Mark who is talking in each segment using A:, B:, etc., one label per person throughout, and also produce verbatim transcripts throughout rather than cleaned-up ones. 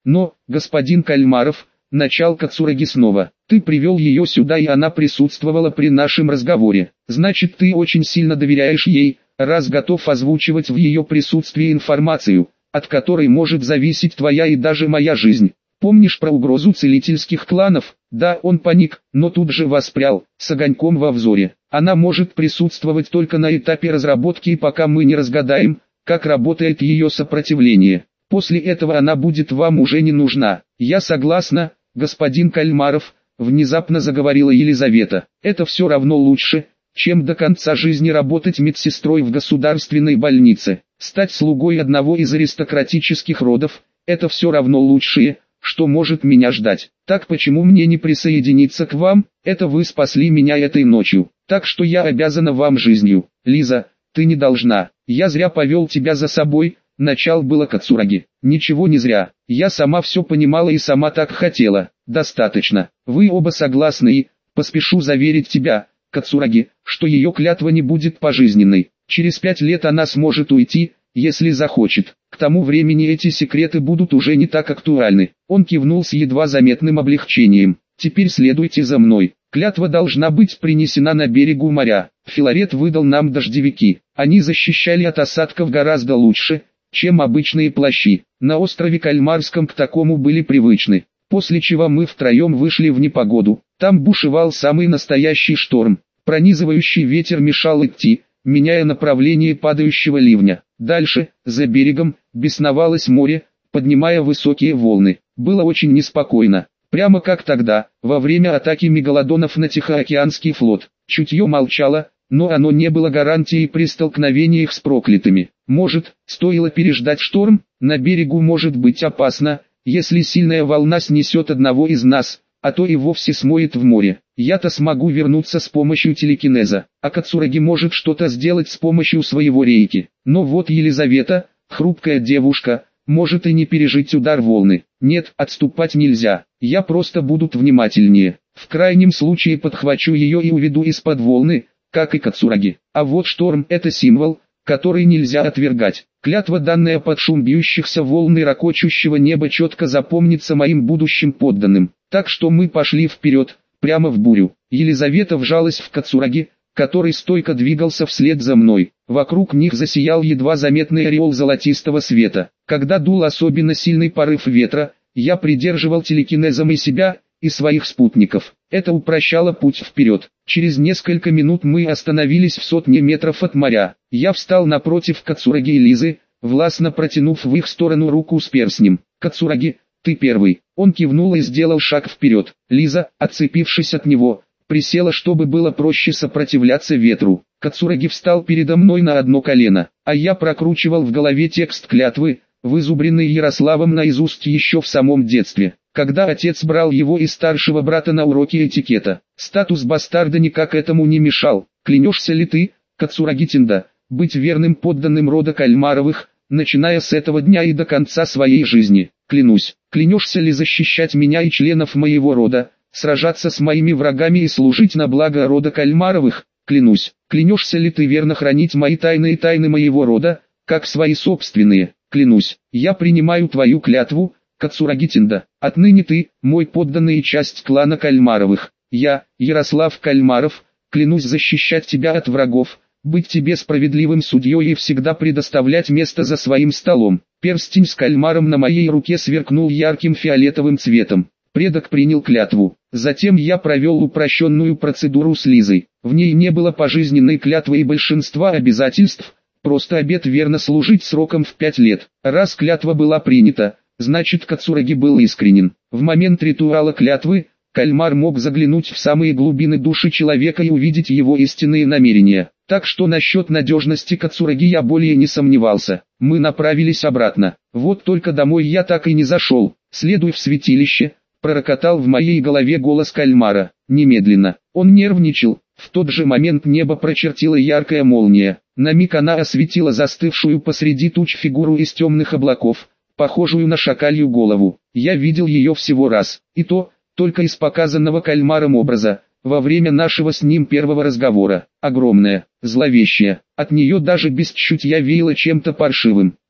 A: Но, господин Кальмаров, начал Кацураги снова, ты привел ее сюда и она присутствовала при нашем разговоре. Значит, ты очень сильно доверяешь ей, раз готов озвучивать в ее присутствии информацию, от которой может зависеть твоя и даже моя жизнь. Помнишь про угрозу целительских кланов? Да, он паник, но тут же воспрял, с огоньком во взоре. Она может присутствовать только на этапе разработки, и пока мы не разгадаем, как работает ее сопротивление. После этого она будет вам уже не нужна. Я согласна, господин Кальмаров, внезапно заговорила Елизавета. Это все равно лучше, чем до конца жизни работать медсестрой в государственной больнице. Стать слугой одного из аристократических родов – это все равно лучшее, что может меня ждать. Так почему мне не присоединиться к вам? Это вы спасли меня этой ночью, так что я обязана вам жизнью. Лиза, ты не должна. Я зря повел тебя за собой. Начал было Кацураги. Ничего не зря. Я сама все понимала и сама так хотела. Достаточно. Вы оба согласны и, поспешу заверить тебя, Кацураги, что ее клятва не будет пожизненной. Через пять лет она сможет уйти, если захочет. К тому времени эти секреты будут уже не так актуальны. Он кивнул с едва заметным облегчением. Теперь следуйте за мной. Клятва должна быть принесена на берегу моря. Филарет выдал нам дождевики. Они защищали от осадков гораздо лучше, чем обычные плащи. На острове Кальмарском к такому были привычны. После чего мы втроем вышли в непогоду. Там бушевал самый настоящий шторм. Пронизывающий ветер мешал идти, меняя направление падающего ливня. Дальше, за берегом, бесновалось море, поднимая высокие волны. Было очень неспокойно. Прямо как тогда, во время атаки мегалодонов на Тихоокеанский флот. Чутье молчало, но оно не было гарантией при столкновениях с проклятыми. Может, стоило переждать шторм? На берегу может быть опасно, если сильная волна снесет одного из нас, а то и вовсе смоет в море. Я-то смогу вернуться с помощью телекинеза, а Кацураги может что-то сделать с помощью своего рейки. Но вот Елизавета, хрупкая девушка, может и не пережить удар волны. Нет, отступать нельзя, я просто буду внимательнее. В крайнем случае подхвачу ее и уведу из-под волны, как и Кацураги. А вот шторм – это символ, который нельзя отвергать. Клятва, данная под шум бьющихся волн и ракочущего неба, четко запомнится моим будущим подданным. Так что мы пошли вперед, прямо в бурю. Елизавета вжалась в Кацураги, который стойко двигался вслед за мной. Вокруг них засиял едва заметный ореол золотистого света. Когда дул особенно сильный порыв ветра, я придерживал телекинезом и себя, и своих спутников. Это упрощало путь вперед. Через несколько минут мы остановились в сотне метров от моря. Я встал напротив Кацураги и Лизы, властно протянув в их сторону руку с перстнем. «Кацураги, ты первый». Он кивнул и сделал шаг вперед. Лиза, отцепившись от него, присела, чтобы было проще сопротивляться ветру. Кацураги встал передо мной на одно колено, а я прокручивал в голове текст клятвы, вызубренный Ярославом наизусть еще в самом детстве, когда отец брал его и старшего брата на уроки этикета. Статус бастарда никак этому не мешал. «Клянешься ли ты, Кацураги Тинда, быть верным подданным рода Кальмаровых, начиная с этого дня и до конца своей жизни?» «Клянусь». «Клянешься ли защищать меня и членов моего рода, сражаться с моими врагами и служить на благо рода Кальмаровых?» «Клянусь». «Клянешься ли ты верно хранить мои тайны и тайны моего рода, как свои собственные?» «Клянусь». «Я принимаю твою клятву, Кацураги Тинда. Отныне ты, мой подданный и часть клана Кальмаровых. Я, Ярослав Кальмаров, клянусь защищать тебя от врагов, быть тебе справедливым судьей и всегда предоставлять место за своим столом». Перстень с кальмаром на моей руке сверкнул ярким фиолетовым цветом. Предок принял клятву. Затем я провел упрощенную процедуру с Лизой. В ней не было пожизненной клятвы и большинства обязательств, просто обет верно служить сроком в пять лет. Раз клятва была принята, значит Кацураги был искренен. В момент ритуала клятвы, кальмар мог заглянуть в самые глубины души человека и увидеть его истинные намерения. Так что насчет надежности Кацураги я более не сомневался. Мы направились обратно. Вот только домой я так и не зашел. «Следуй в святилище», — пророкотал в моей голове голос кальмара. Немедленно. Он нервничал. В тот же момент небо прочертила яркая молния. На миг она осветила застывшую посреди туч фигуру из темных облаков, похожую на шакалью голову. Я видел ее всего раз, и то, только из показанного кальмаром образа, во время нашего с ним первого разговора. Огромная, зловещая, от нее даже без чутья веяло чем-то паршивым.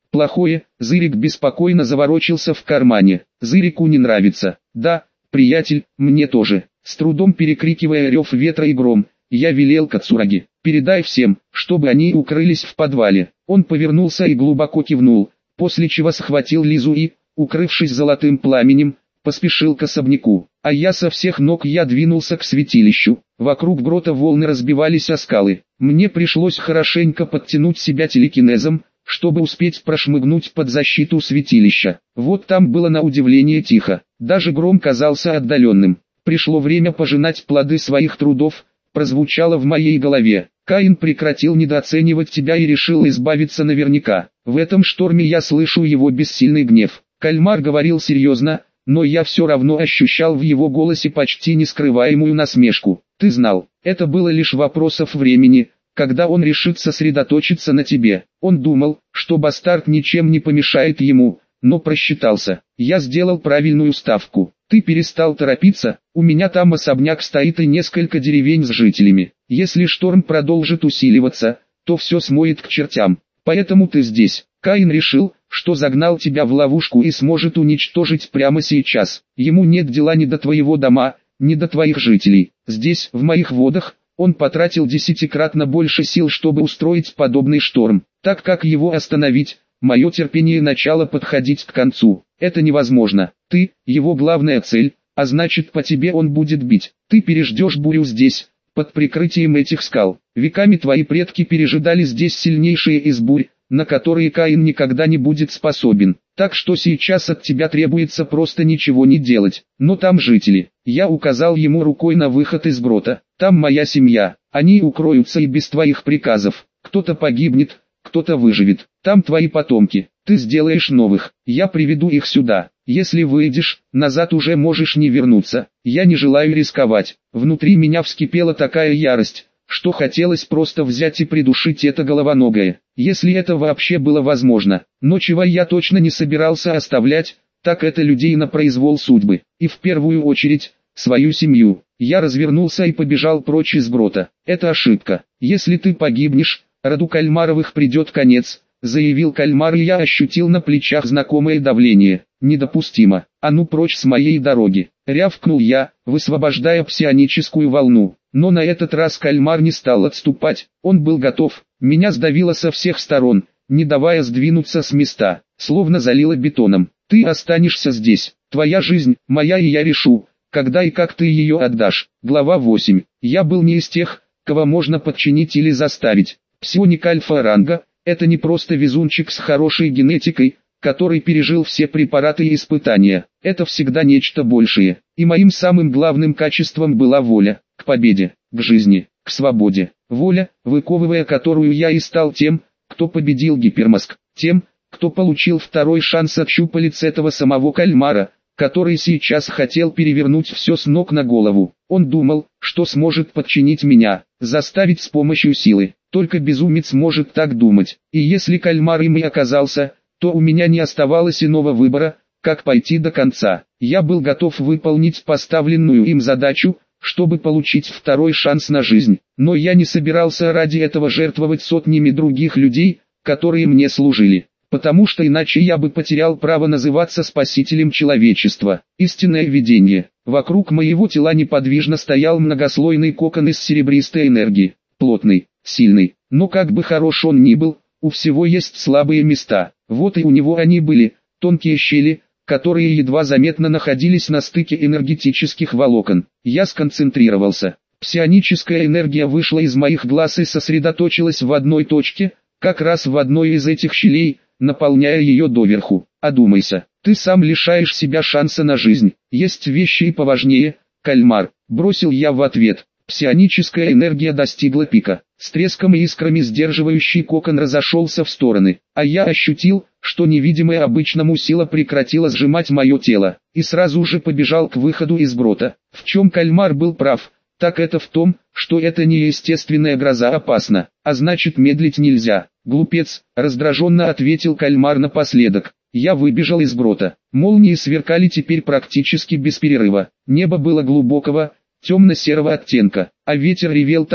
A: Плохое, Зырик беспокойно заворочился в кармане. Зырику не нравится. Да, приятель, мне тоже. С трудом перекрикивая рев ветра и гром, я велел Кацураги: передай всем, чтобы они укрылись в подвале. Он повернулся и глубоко кивнул, после чего схватил Лизу и, укрывшись золотым пламенем, поспешил к особняку. А я со всех ног я двинулся к святилищу. Вокруг грота волны разбивались о скалы. Мне пришлось хорошенько подтянуть себя телекинезом, чтобы успеть прошмыгнуть под защиту святилища. Вот там было на удивление тихо, даже гром казался отдаленным. Пришло время пожинать плоды своих трудов, прозвучало в моей голове. Каин прекратил недооценивать тебя и решил избавиться наверняка. В этом шторме я слышу его бессильный гнев. Кальмар говорил серьезно, но я все равно ощущал в его голосе почти нескрываемую насмешку. Ты знал, это было лишь вопросов времени, когда он решит сосредоточиться на тебе. Он думал, что бастард ничем не помешает ему, но просчитался. Я сделал правильную ставку. Ты перестал торопиться, у меня там особняк стоит и несколько деревень с жителями. Если шторм продолжит усиливаться, то все смоет к чертям. Поэтому ты здесь. Каин решил, что загнал тебя в ловушку и сможет уничтожить прямо сейчас. Ему нет дела ни до твоего дома, ни до твоих жителей. Здесь, в моих водах, он потратил десятикратно больше сил, чтобы устроить подобный шторм. Так как его остановить, мое терпение начало подходить к концу. Это невозможно. Ты – его главная цель, а значит, по тебе он будет бить. Ты переждешь бурю здесь, под прикрытием этих скал. Веками твои предки пережидали здесь сильнейшие из бурь, на которые Каин никогда не будет способен. Так что сейчас от тебя требуется просто ничего не делать. Но там жители. Я указал ему рукой на выход из грота. Там моя семья. Они укроются и без твоих приказов. Кто-то погибнет, кто-то выживет. Там твои потомки. Ты сделаешь новых. Я приведу их сюда. Если выйдешь, назад уже можешь не вернуться. Я не желаю рисковать. Внутри меня вскипела такая ярость, что хотелось просто взять и придушить это головоногое, если это вообще было возможно. Но чего я точно не собирался оставлять, так это людей на произвол судьбы, и в первую очередь, свою семью. Я развернулся и побежал прочь из грота. Это ошибка. Если ты погибнешь, роду Кальмаровых придет конец, заявил Кальмар, и я ощутил на плечах знакомое давление. Недопустимо. А ну прочь с моей дороги, рявкнул я, высвобождая псионическую волну. Но на этот раз Кальмар не стал отступать, он был готов. Меня сдавило со всех сторон, не давая сдвинуться с места, словно залило бетоном. Ты останешься здесь, твоя жизнь, моя, и я решу, когда и как ты ее отдашь. Глава восемь. Я был не из тех, кого можно подчинить или заставить. Псионик альфа-ранга – это не просто везунчик с хорошей генетикой, который пережил все препараты и испытания. Это всегда нечто большее. И моим самым главным качеством была воля к победе, к жизни, к свободе. Воля, выковывая которую я и стал тем, кто победил гипермозг, тем, кто получил второй шанс от щупалец этого самого Кальмара, который сейчас хотел перевернуть все с ног на голову. Он думал, что сможет подчинить меня, заставить с помощью силы. Только безумец может так думать. И если Кальмар им и оказался, то у меня не оставалось иного выбора, как пойти до конца. Я был готов выполнить поставленную им задачу, чтобы получить второй шанс на жизнь. Но я не собирался ради этого жертвовать сотнями других людей, которые мне служили. Потому что иначе я бы потерял право называться спасителем человечества. Истинное видение. Вокруг моего тела неподвижно стоял многослойный кокон из серебристой энергии. Плотный, сильный, но как бы хорош он ни был, у всего есть слабые места. Вот и у него они были, тонкие щели, которые едва заметно находились на стыке энергетических волокон. Я сконцентрировался. Псионическая энергия вышла из моих глаз и сосредоточилась в одной точке, как раз в одной из этих щелей, наполняя ее доверху. Одумайся, ты сам лишаешь себя шанса на жизнь. Есть вещи и поважнее, Кальмар, бросил я в ответ. Псионическая энергия достигла пика. С треском и искрами сдерживающий кокон разошелся в стороны, а я ощутил, что невидимая обычному сила прекратила сжимать мое тело, и сразу же побежал к выходу из грота. В чем Кальмар был прав, так это в том, что эта неестественная гроза опасна, а значит медлить нельзя. Глупец, раздраженно ответил Кальмар напоследок. Я выбежал из грота. Молнии сверкали теперь практически без перерыва. Небо было глубокого, темно-серого оттенка, а ветер ревел так,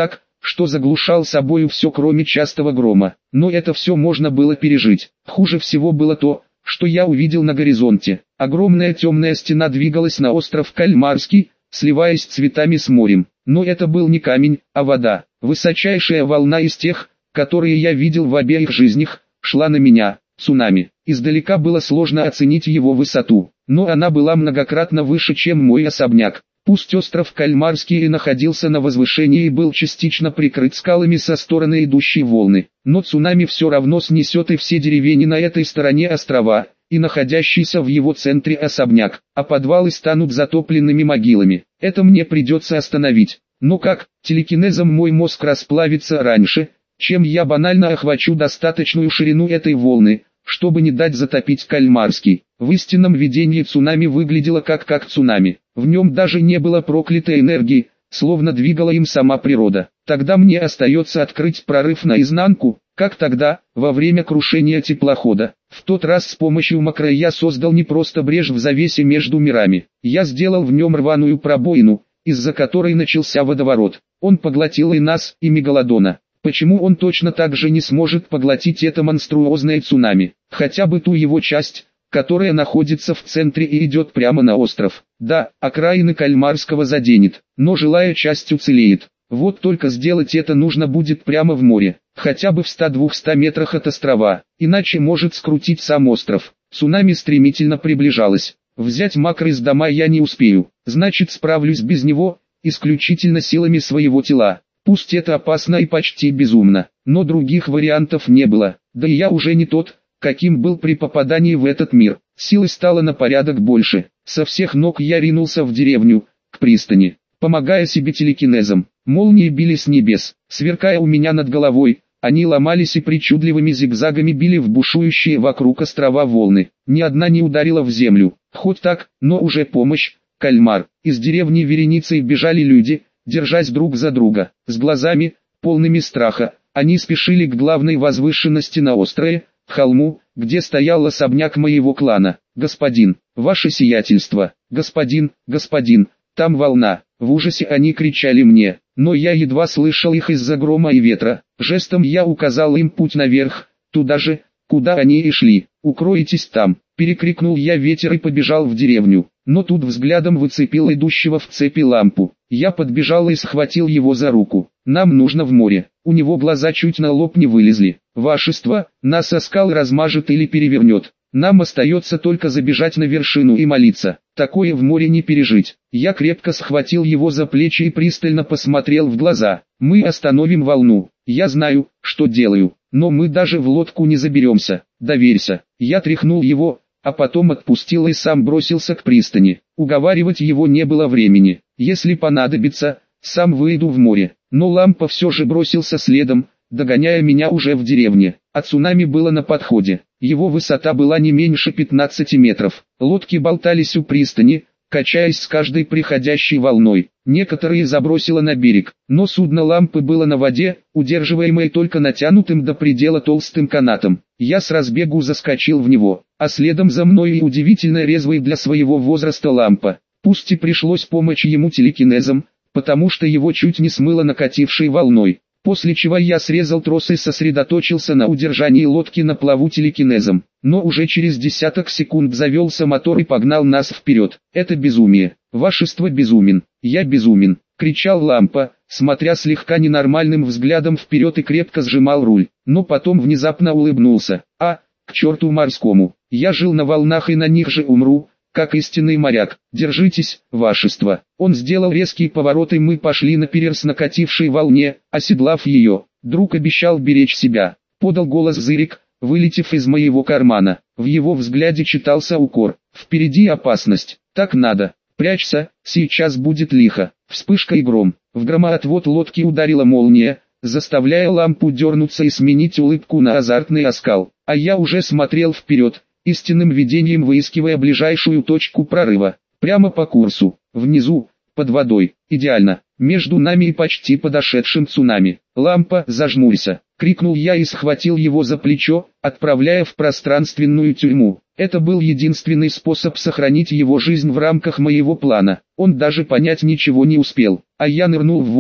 A: что заглушал собою все кроме частого грома. Но это все можно было пережить. Хуже всего было то, что я увидел на горизонте. Огромная темная стена двигалась на остров Кальмарский, сливаясь цветами с морем. Но это был не камень, а вода. Высочайшая волна из тех, которые я видел в обеих жизнях, шла на меня. Цунами. Издалека было сложно оценить его высоту, но она была многократно выше, чем мой особняк. Пусть остров Кальмарский и находился на возвышении и был частично прикрыт скалами со стороны идущей волны, но цунами все равно снесет и все деревни на этой стороне острова, и находящийся в его центре особняк, а подвалы станут затопленными могилами. Это мне придется остановить. Но как, телекинезом мой мозг расплавится раньше, чем я банально охвачу достаточную ширину этой волны, чтобы не дать затопить Кальмарский. В истинном видении цунами выглядело как как цунами. В нем даже не было проклятой энергии, словно двигала им сама природа. Тогда мне остается открыть прорыв наизнанку, как тогда, во время крушения теплохода. В тот раз с помощью макро я создал не просто брешь в завесе между мирами. Я сделал в нем рваную пробоину, из-за которой начался водоворот. Он поглотил и нас, и мегалодона. Почему он точно так же не сможет поглотить это монструозное цунами? Хотя бы ту его часть, которая находится в центре и идет прямо на остров. Да, окраины Кальмарского заденет, но жилая часть уцелеет. Вот только сделать это нужно будет прямо в море, хотя бы в ста-двухстах метрах от острова, иначе может скрутить сам остров. Цунами стремительно приближалось. Взять макро из дома я не успею, значит справлюсь без него, исключительно силами своего тела. Пусть это опасно и почти безумно, но других вариантов не было, да и я уже не тот, каким был при попадании в этот мир. Силы стало на порядок больше, со всех ног я ринулся в деревню, к пристани, помогая себе телекинезом. Молнии били с небес, сверкая у меня над головой, они ломались и причудливыми зигзагами били в бушующие вокруг острова волны. Ни одна не ударила в землю, хоть так, но уже помощь. Кальмар. Из деревни вереницей бежали люди, держась друг за друга, с глазами, полными страха. Они спешили к главной возвышенности на острове, холму, где стоял особняк моего клана. «Господин, ваше сиятельство, господин, господин, там волна!» В ужасе они кричали мне, но я едва слышал их из-за грома и ветра. Жестом я указал им путь наверх, туда же, куда они и шли. «Укройтесь там!» — перекрикнул я ветер и побежал в деревню. Но тут взглядом выцепил идущего в цепи лампу. Я подбежал и схватил его за руку. «Нам нужно в море». У него глаза чуть на лоб не вылезли. «Вашество, нас о скал размажет или перевернет. Нам остается только забежать на вершину и молиться. Такое в море не пережить». Я крепко схватил его за плечи и пристально посмотрел в глаза. «Мы остановим волну. Я знаю, что делаю, но мы даже в лодку не заберемся. Доверься». Я тряхнул его, а потом отпустил и сам бросился к пристани. Уговаривать его не было времени. «Если понадобится, сам выйду в море». Но лампа все же бросился следом, догоняя меня уже в деревне. А цунами было на подходе. Его высота была не меньше пятнадцати метров. Лодки болтались у пристани, качаясь с каждой приходящей волной. Некоторые забросило на берег, но судно лампы было на воде, удерживаемое только натянутым до предела толстым канатом. Я с разбегу заскочил в него, а следом за мной и удивительно резвый для своего возраста лампа. Пусть и пришлось помочь ему телекинезом, потому что его чуть не смыло накатившей волной. После чего я срезал трос и сосредоточился на удержании лодки на плаву телекинезом. Но уже через десяток секунд завелся мотор и погнал нас вперед. «Это безумие. Вашество безумен. Я безумен», — кричал лампа, смотря слегка ненормальным взглядом вперед и крепко сжимал руль. Но потом внезапно улыбнулся. «А, к черту морскому. Я жил на волнах и на них же умру, как истинный моряк. Держитесь, вашество». Он сделал резкий поворот и мы пошли наперерез накатившей волне, оседлав ее. «Друг обещал беречь себя», — подал голос Зырик, вылетев из моего кармана. В его взгляде читался укор. «Впереди опасность. Так надо. Прячься, сейчас будет лихо». Вспышка и гром. В громоотвод лодки ударила молния, заставляя лампу дернуться и сменить улыбку на азартный оскал. А я уже смотрел вперед, истинным видением выискивая ближайшую точку прорыва. Прямо по курсу, внизу, под водой, идеально, между нами и почти подошедшим цунами. «Лампа, зажмурься!» — крикнул я и схватил его за плечо, отправляя в пространственную тюрьму. Это был единственный способ сохранить его жизнь в рамках моего плана. Он даже понять ничего не успел, а я нырнул в воду,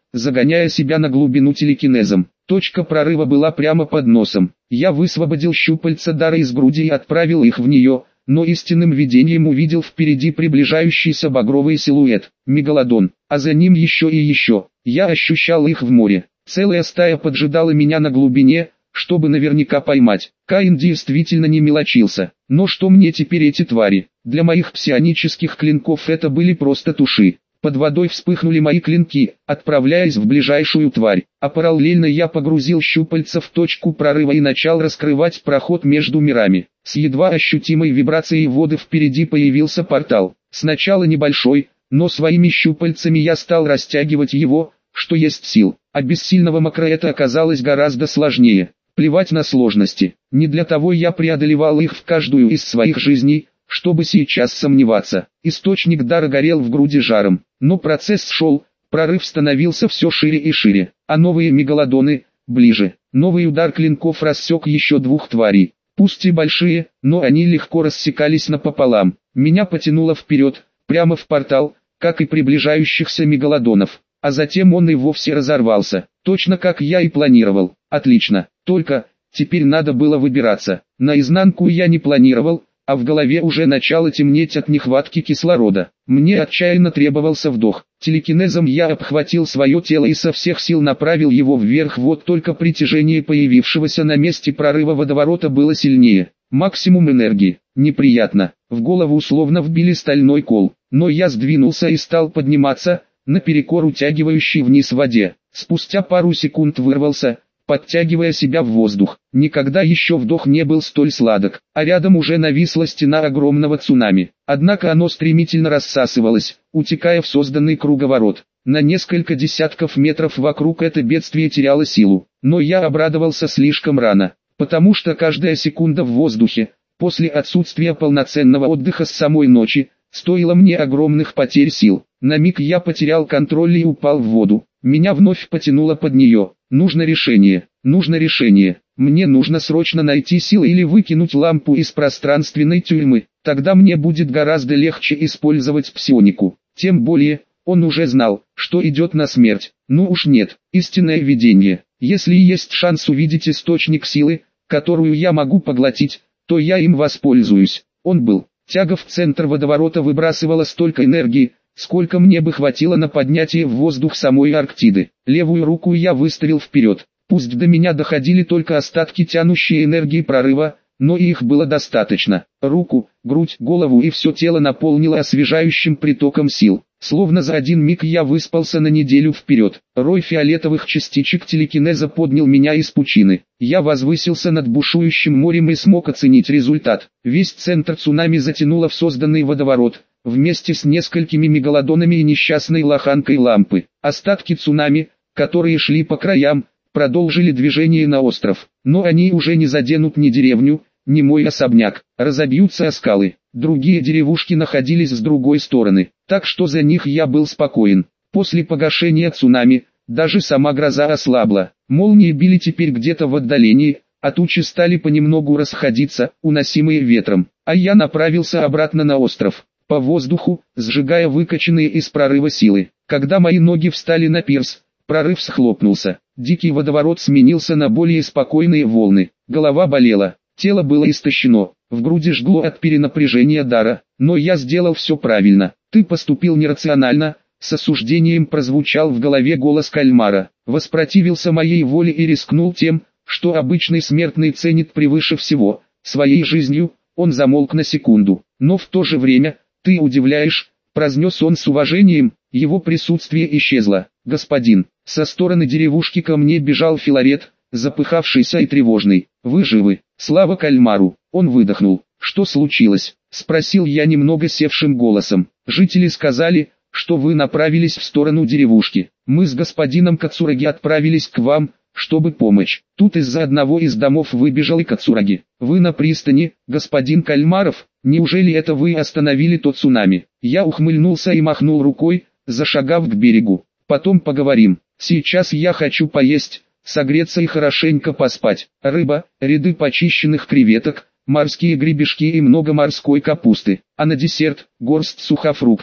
A: загоняя себя на глубину телекинезом. Точка прорыва была прямо под носом. Я высвободил щупальца дара из груди и отправил их в нее, но истинным видением увидел впереди приближающийся багровый силуэт, мегалодон, а за ним еще и еще. Я ощущал их в море. Целая стая поджидала меня на глубине, чтобы наверняка поймать. Каин действительно не мелочился. Но что мне теперь эти твари? Для моих псионических клинков это были просто туши. Под водой вспыхнули мои клинки, отправляясь в ближайшую тварь, а параллельно я погрузил щупальца в точку прорыва и начал раскрывать проход между мирами. С едва ощутимой вибрацией воды впереди появился портал. Сначала небольшой, но своими щупальцами я стал растягивать его, что есть сил. А без сильного макро это оказалось гораздо сложнее. Плевать на сложности. Не для того я преодолевал их в каждую из своих жизней, чтобы сейчас сомневаться. Источник дара горел в груди жаром, но процесс шел, прорыв становился все шире и шире, а новые мегалодоны ближе. Новый удар клинков рассек еще двух тварей, пусть и большие, но они легко рассекались напополам. Меня потянуло вперед, прямо в портал, как и приближающихся мегалодонов, а затем он и вовсе разорвался, точно как я и планировал. Отлично, только, теперь надо было выбираться. Наизнанку я не планировал, а в голове уже начало темнеть от нехватки кислорода. Мне отчаянно требовался вдох. Телекинезом я обхватил свое тело и со всех сил направил его вверх, вот только притяжение появившегося на месте прорыва водоворота было сильнее. Максимум энергии. Неприятно. В голову условно вбили стальной кол, но я сдвинулся и стал подниматься, наперекор утягивающей вниз воде. Спустя пару секунд вырвался, подтягивая себя в воздух. Никогда еще вдох не был столь сладок, а рядом уже нависла стена огромного цунами. Однако оно стремительно рассасывалось, утекая в созданный круговорот. На несколько десятков метров вокруг это бедствие теряло силу. Но я обрадовался слишком рано, потому что каждая секунда в воздухе, после отсутствия полноценного отдыха с самой ночи, стоила мне огромных потерь сил. На миг я потерял контроль и упал в воду. Меня вновь потянуло под нее. Нужно решение, нужно решение. Мне нужно срочно найти силы или выкинуть лампу из пространственной тюрьмы. Тогда мне будет гораздо легче использовать псионику. Тем более, он уже знал, что идет на смерть. Ну уж нет, истинное видение. Если есть шанс увидеть источник силы, которую я могу поглотить, то я им воспользуюсь. Он был. Тяга в центр водоворота выбрасывала столько энергии, сколько мне бы хватило на поднятие в воздух самой Арктиды. Левую руку я выставил вперед. Пусть до меня доходили только остатки тянущей энергии прорыва, но и их было достаточно. Руку, грудь, голову и все тело наполнило освежающим притоком сил. Словно за один миг я выспался на неделю вперед. Рой фиолетовых частичек телекинеза поднял меня из пучины. Я возвысился над бушующим морем и смог оценить результат. Весь центр цунами затянуло в созданный водоворот, вместе с несколькими мегалодонами и несчастной лоханкой лампы. Остатки цунами, которые шли по краям, продолжили движение на остров. Но они уже не заденут ни деревню, ни мой особняк, разобьются о скалы. Другие деревушки находились с другой стороны, так что за них я был спокоен. После погашения цунами, даже сама гроза ослабла. Молнии били теперь где-то в отдалении, а тучи стали понемногу расходиться, уносимые ветром. А я направился обратно на остров, по воздуху, сжигая выкачанные из прорыва силы. Когда мои ноги встали на пирс, прорыв схлопнулся. Дикий водоворот сменился на более спокойные волны. Голова болела, тело было истощено, в груди жгло от перенапряжения дара. Но я сделал все правильно. Ты поступил нерационально, с осуждением прозвучал в голове голос кальмара. Воспротивился моей воле и рискнул тем, что обычный смертный ценит превыше всего, своей жизнью. Он замолк на секунду. Но в то же время, ты удивляешь, произнес он с уважением, его присутствие исчезло. Господин, со стороны деревушки ко мне бежал Филарет, запыхавшийся и тревожный. Вы живы? Слава кальмару. Он выдохнул. Что случилось? Спросил я немного севшим голосом. Жители сказали, что вы направились в сторону деревушки. Мы с господином Кацураги отправились к вам, чтобы помочь. Тут из-за одного из домов выбежал и Кацураги. Вы на пристани, господин Кальмаров? Неужели это вы остановили тот цунами? Я ухмыльнулся и махнул рукой, зашагав к берегу. Потом поговорим. Сейчас я хочу поесть, согреться и хорошенько поспать. Рыба, ряды почищенных креветок, морские гребешки и много морской капусты. А на десерт, горсть сухофруктов.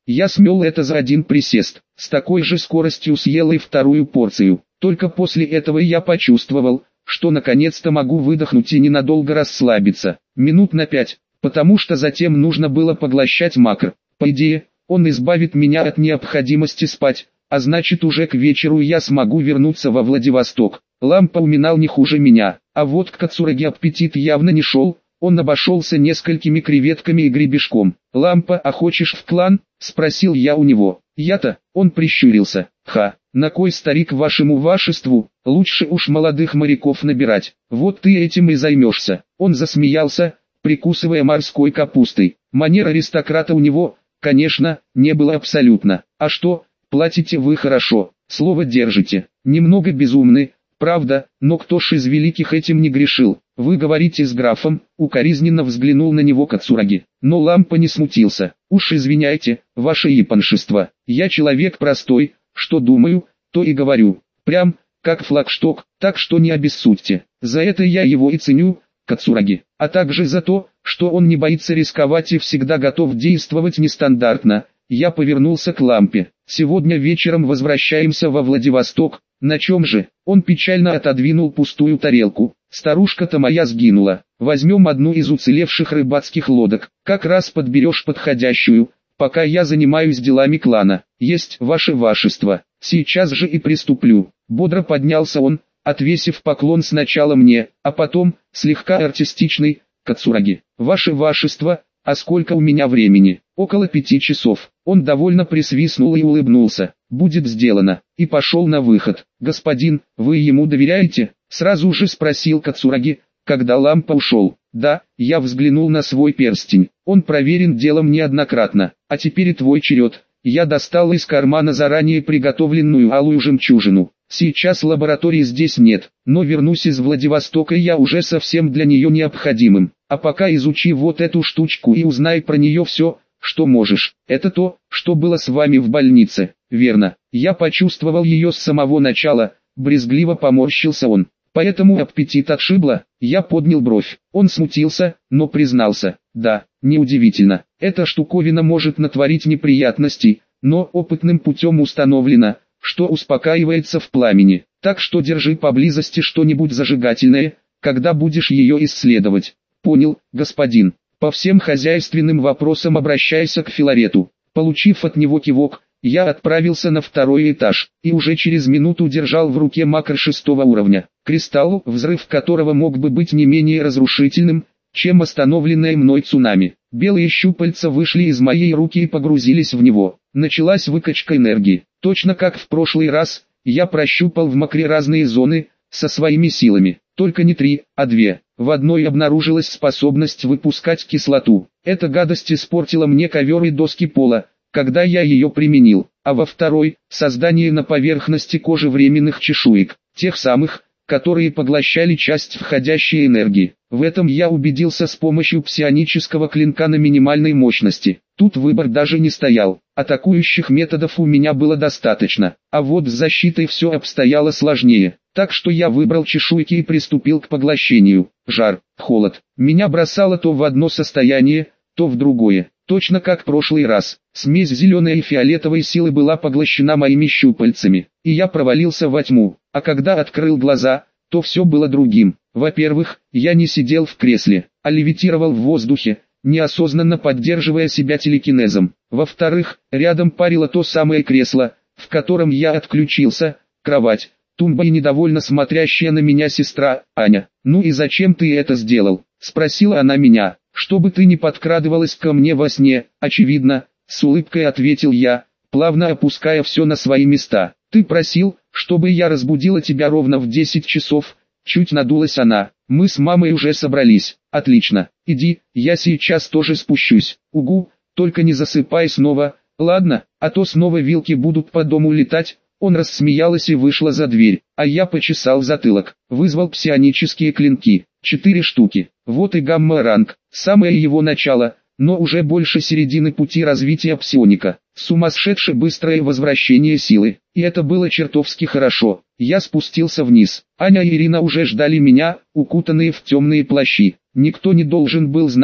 A: Я смел это за один присест, с такой же скоростью съел и вторую порцию. Только после этого я почувствовал, что наконец-то могу выдохнуть и ненадолго расслабиться, минут на пять, потому что затем нужно было поглощать макр. По идее, он избавит меня от необходимости спать, а значит уже к вечеру я смогу вернуться во Владивосток. Лампа уминал не хуже меня, а вот к Кацураги аппетит явно не шел, он обошелся несколькими креветками и гребешком. «Лампа, а хочешь в клан?» – спросил я у него. «Я-то?» – он прищурился. «Ха, на кой старик вашему вашеству, лучше уж молодых моряков набирать, вот ты этим и займешься». Он засмеялся, прикусывая морской капустой. Манер аристократа у него, конечно, не было абсолютно. «А что, платите вы хорошо, слово держите, немного безумны, правда, но кто ж из великих этим не грешил? Вы говорите с графом», укоризненно взглянул на него Кацураги. Но Лампа не смутился. «Уж извиняйте, ваше японшество, я человек простой, что думаю, то и говорю, прям, как флагшток, так что не обессудьте. За это я его и ценю, Кацураги, а также за то, что он не боится рисковать и всегда готов действовать нестандартно». Я повернулся к Лампе. «Сегодня вечером возвращаемся во Владивосток». «На чем же?» Он печально отодвинул пустую тарелку. «Старушка-то моя сгинула. Возьмем одну из уцелевших рыбацких лодок. Как раз подберешь подходящую, пока я занимаюсь делами клана. Есть, ваше вашество. Сейчас же и приступлю». Бодро поднялся он, отвесив поклон сначала мне, а потом, слегка артистичный, Кацураги. «Ваше вашество, а сколько у меня времени?» «Около пяти часов». Он довольно присвистнул и улыбнулся. «Будет сделано», и пошел на выход. «Господин, вы ему доверяете?» Сразу же спросил Кацураги, когда Лампа ушел. «Да», я взглянул на свой перстень. «Он проверен делом неоднократно. А теперь и твой черед». Я достал из кармана заранее приготовленную алую жемчужину. Сейчас лаборатории здесь нет, но вернусь из Владивостока я уже совсем для нее необходимым. А пока изучи вот эту штучку и узнай про нее все, что можешь. Это то, что было с вами в больнице, верно? Я почувствовал ее с самого начала, брезгливо поморщился он. Поэтому аппетит отшибло, я поднял бровь. Он смутился, но признался. Да, неудивительно, эта штуковина может натворить неприятностей, но опытным путем установлено, что успокаивается в пламени. Так что держи поблизости что-нибудь зажигательное, когда будешь ее исследовать. Понял, господин. По всем хозяйственным вопросам обращайся к Филарету. Получив от него кивок, я отправился на второй этаж, и уже через минуту держал в руке макро шестого уровня. Кристалл, взрыв которого мог бы быть не менее разрушительным, чем остановленное мной цунами. Белые щупальца вышли из моей руки и погрузились в него. Началась выкачка энергии. Точно как в прошлый раз, я прощупал в макре разные зоны, со своими силами. Только не три, а две. В одной обнаружилась способность выпускать кислоту. Эта гадость испортила мне ковер и доски пола, когда я ее применил. А во второй – создание на поверхности кожи временных чешуек, тех самых, которые поглощали часть входящей энергии. В этом я убедился с помощью псионического клинка на минимальной мощности. Тут выбор даже не стоял. Атакующих методов у меня было достаточно, а вот с защитой все обстояло сложнее. Так что я выбрал чешуйки и приступил к поглощению. Жар, холод. Меня бросало то в одно состояние, то в другое. Точно как в прошлый раз. Смесь зеленой и фиолетовой силы была поглощена моими щупальцами, и я провалился во тьму. А когда открыл глаза, то все было другим. Во-первых, я не сидел в кресле, а левитировал в воздухе, неосознанно поддерживая себя телекинезом. Во-вторых, рядом парило то самое кресло, в котором я отключился, кровать, тумба и недовольно смотрящая на меня сестра, Аня. «Ну и зачем ты это сделал?» – спросила она меня. «Чтобы ты не подкрадывалась ко мне во сне, очевидно», – с улыбкой ответил я, плавно опуская все на свои места. «Ты просил, чтобы я разбудила тебя ровно в десять часов», – чуть надулась она. «Мы с мамой уже собрались». «Отлично, иди, я сейчас тоже спущусь». «Угу, только не засыпай снова, ладно, а то снова вилки будут по дому летать». Он рассмеялась и вышла за дверь, а я почесал затылок, вызвал псионические клинки, четыре штуки. Вот и гамма-ранг, самое его начало, но уже больше середины пути развития псионика. Сумасшедше быстрое возвращение силы, и это было чертовски хорошо. Я спустился вниз, Аня и Ирина уже ждали меня, укутанные в темные плащи. Никто не должен был знать,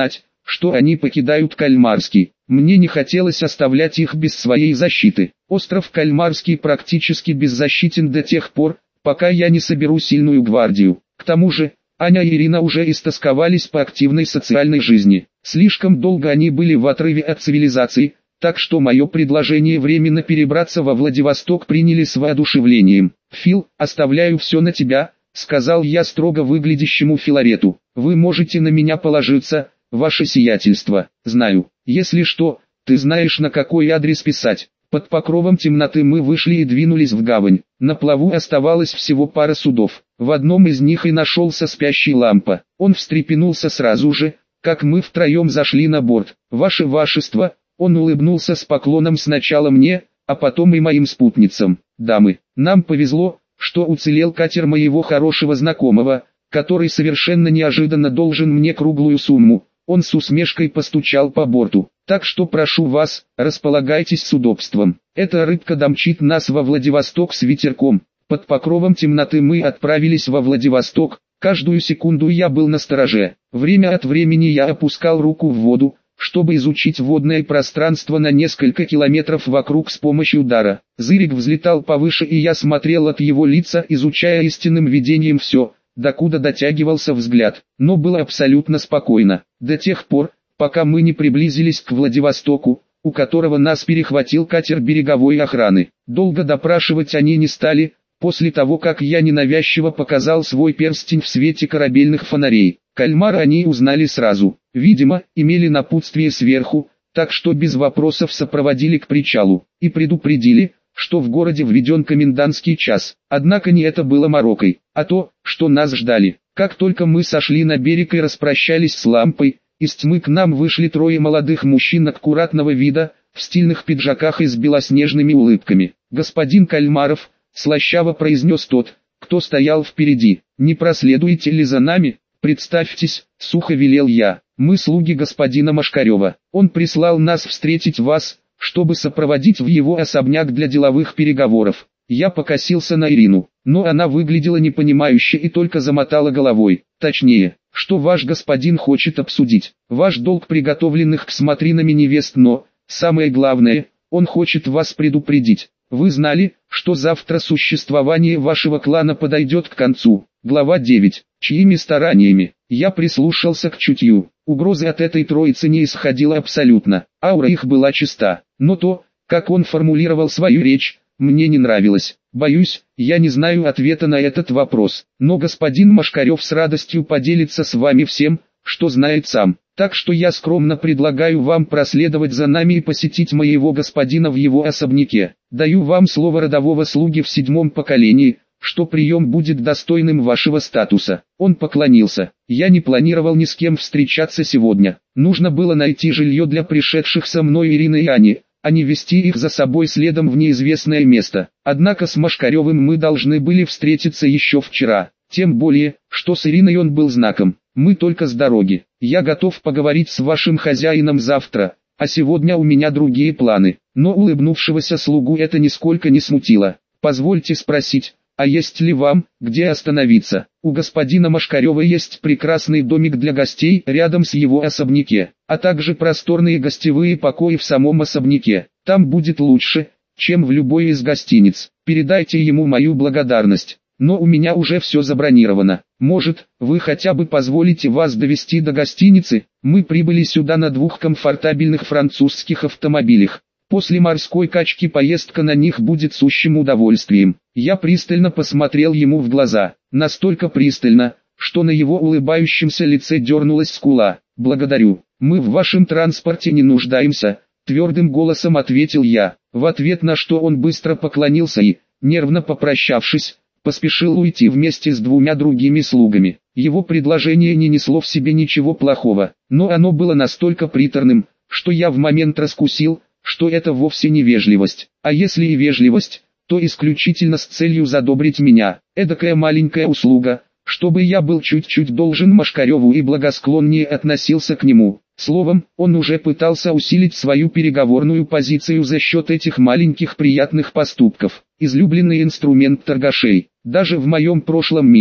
A: что они покидают Кальмарский. Мне не хотелось оставлять их без своей защиты. Остров Кальмарский практически беззащитен до тех пор, пока я не соберу сильную гвардию. К тому же, Аня и Ирина уже истосковались по активной социальной жизни. Слишком долго они были в отрыве от цивилизации, так что мое предложение временно перебраться во Владивосток приняли с воодушевлением. «Фил, оставляю все на тебя», — сказал я строго выглядящему Филарету. «Вы можете на меня положиться, ваше сиятельство. Знаю, если что, ты знаешь, на какой адрес писать». Под покровом темноты мы вышли и двинулись в гавань. На плаву оставалось всего пара судов. В одном из них и нашелся спящий Лампа. Он встрепенулся сразу же, как мы втроем зашли на борт. «Ваше Вашество», он улыбнулся с поклоном сначала мне, а потом и моим спутницам. «Дамы, нам повезло, что уцелел катер моего хорошего знакомого, который совершенно неожиданно должен мне круглую сумму». Он с усмешкой постучал по борту. «Так что прошу вас, располагайтесь с удобством. Эта рыбка домчит нас во Владивосток с ветерком». Под покровом темноты мы отправились во Владивосток. Каждую секунду я был настороже. Время от времени я опускал руку в воду, чтобы изучить водное пространство на несколько километров вокруг с помощью дара. Зырик взлетал повыше, и я смотрел от его лица, изучая истинным видением все, докуда дотягивался взгляд, но было абсолютно спокойно, до тех пор, пока мы не приблизились к Владивостоку, у которого нас перехватил катер береговой охраны. Долго допрашивать они не стали, после того как я ненавязчиво показал свой перстень в свете корабельных фонарей. Кальмара они узнали сразу, видимо, имели напутствие сверху, так что без вопросов сопроводили к причалу, и предупредили, что в городе введен комендантский час. Однако не это было морокой, а то, что нас ждали. Как только мы сошли на берег и распрощались с Лампой, из тьмы к нам вышли трое молодых мужчин аккуратного вида, в стильных пиджаках и с белоснежными улыбками. «Господин Кальмаров», — слащаво произнес тот, кто стоял впереди, — «не проследуете ли за нами?» «Представьтесь», — сухо велел я, — «мы слуги господина Машкарева. Он прислал нас встретить вас, чтобы сопроводить в его особняк для деловых переговоров». Я покосился на Ирину, но она выглядела непонимающе и только замотала головой. «Точнее, что ваш господин хочет обсудить. Ваш долг приготовленных к смотринами невест, но, самое главное, он хочет вас предупредить. Вы знали, что завтра существование вашего клана подойдет к концу». Глава девять. Чьими стараниями? Я прислушался к чутью. Угрозы от этой троицы не исходила абсолютно. Аура их была чиста. Но то, как он формулировал свою речь, мне не нравилось. Боюсь, я не знаю ответа на этот вопрос. Но господин Машкарев с радостью поделится с вами всем, что знает сам. Так что я скромно предлагаю вам проследовать за нами и посетить моего господина в его особняке. Даю вам слово родового слуги в седьмом поколении, что прием будет достойным вашего статуса. Он поклонился. Я не планировал ни с кем встречаться сегодня. Нужно было найти жилье для пришедших со мной Ирины и Ани, а не вести их за собой следом в неизвестное место. Однако с Машкаревым мы должны были встретиться еще вчера. Тем более, что с Ириной он был знаком. Мы только с дороги. Я готов поговорить с вашим хозяином завтра, а сегодня у меня другие планы. Но улыбнувшегося слугу это нисколько не смутило. Позвольте спросить, а есть ли вам, где остановиться? У господина Машкарева есть прекрасный домик для гостей рядом с его особняке, а также просторные гостевые покои в самом особняке. Там будет лучше, чем в любой из гостиниц. Передайте ему мою благодарность. Но у меня уже все забронировано. Может, вы хотя бы позволите вас довести до гостиницы? Мы прибыли сюда на двух комфортабельных французских автомобилях. После морской качки поездка на них будет сущим удовольствием. Я пристально посмотрел ему в глаза, настолько пристально, что на его улыбающемся лице дернулась скула. «Благодарю, мы в вашем транспорте не нуждаемся», — твердым голосом ответил я, в ответ на что он быстро поклонился и, нервно попрощавшись, поспешил уйти вместе с двумя другими слугами. Его предложение не несло в себе ничего плохого, но оно было настолько приторным, что я в момент раскусил, что это вовсе не вежливость, а если и вежливость, то исключительно с целью задобрить меня. Эдакая маленькая услуга, чтобы я был чуть-чуть должен Машкареву и благосклоннее относился к нему. Словом, он уже пытался усилить свою переговорную позицию за счет этих маленьких приятных поступков. Излюбленный инструмент торгашей. Даже в моем прошлом мире,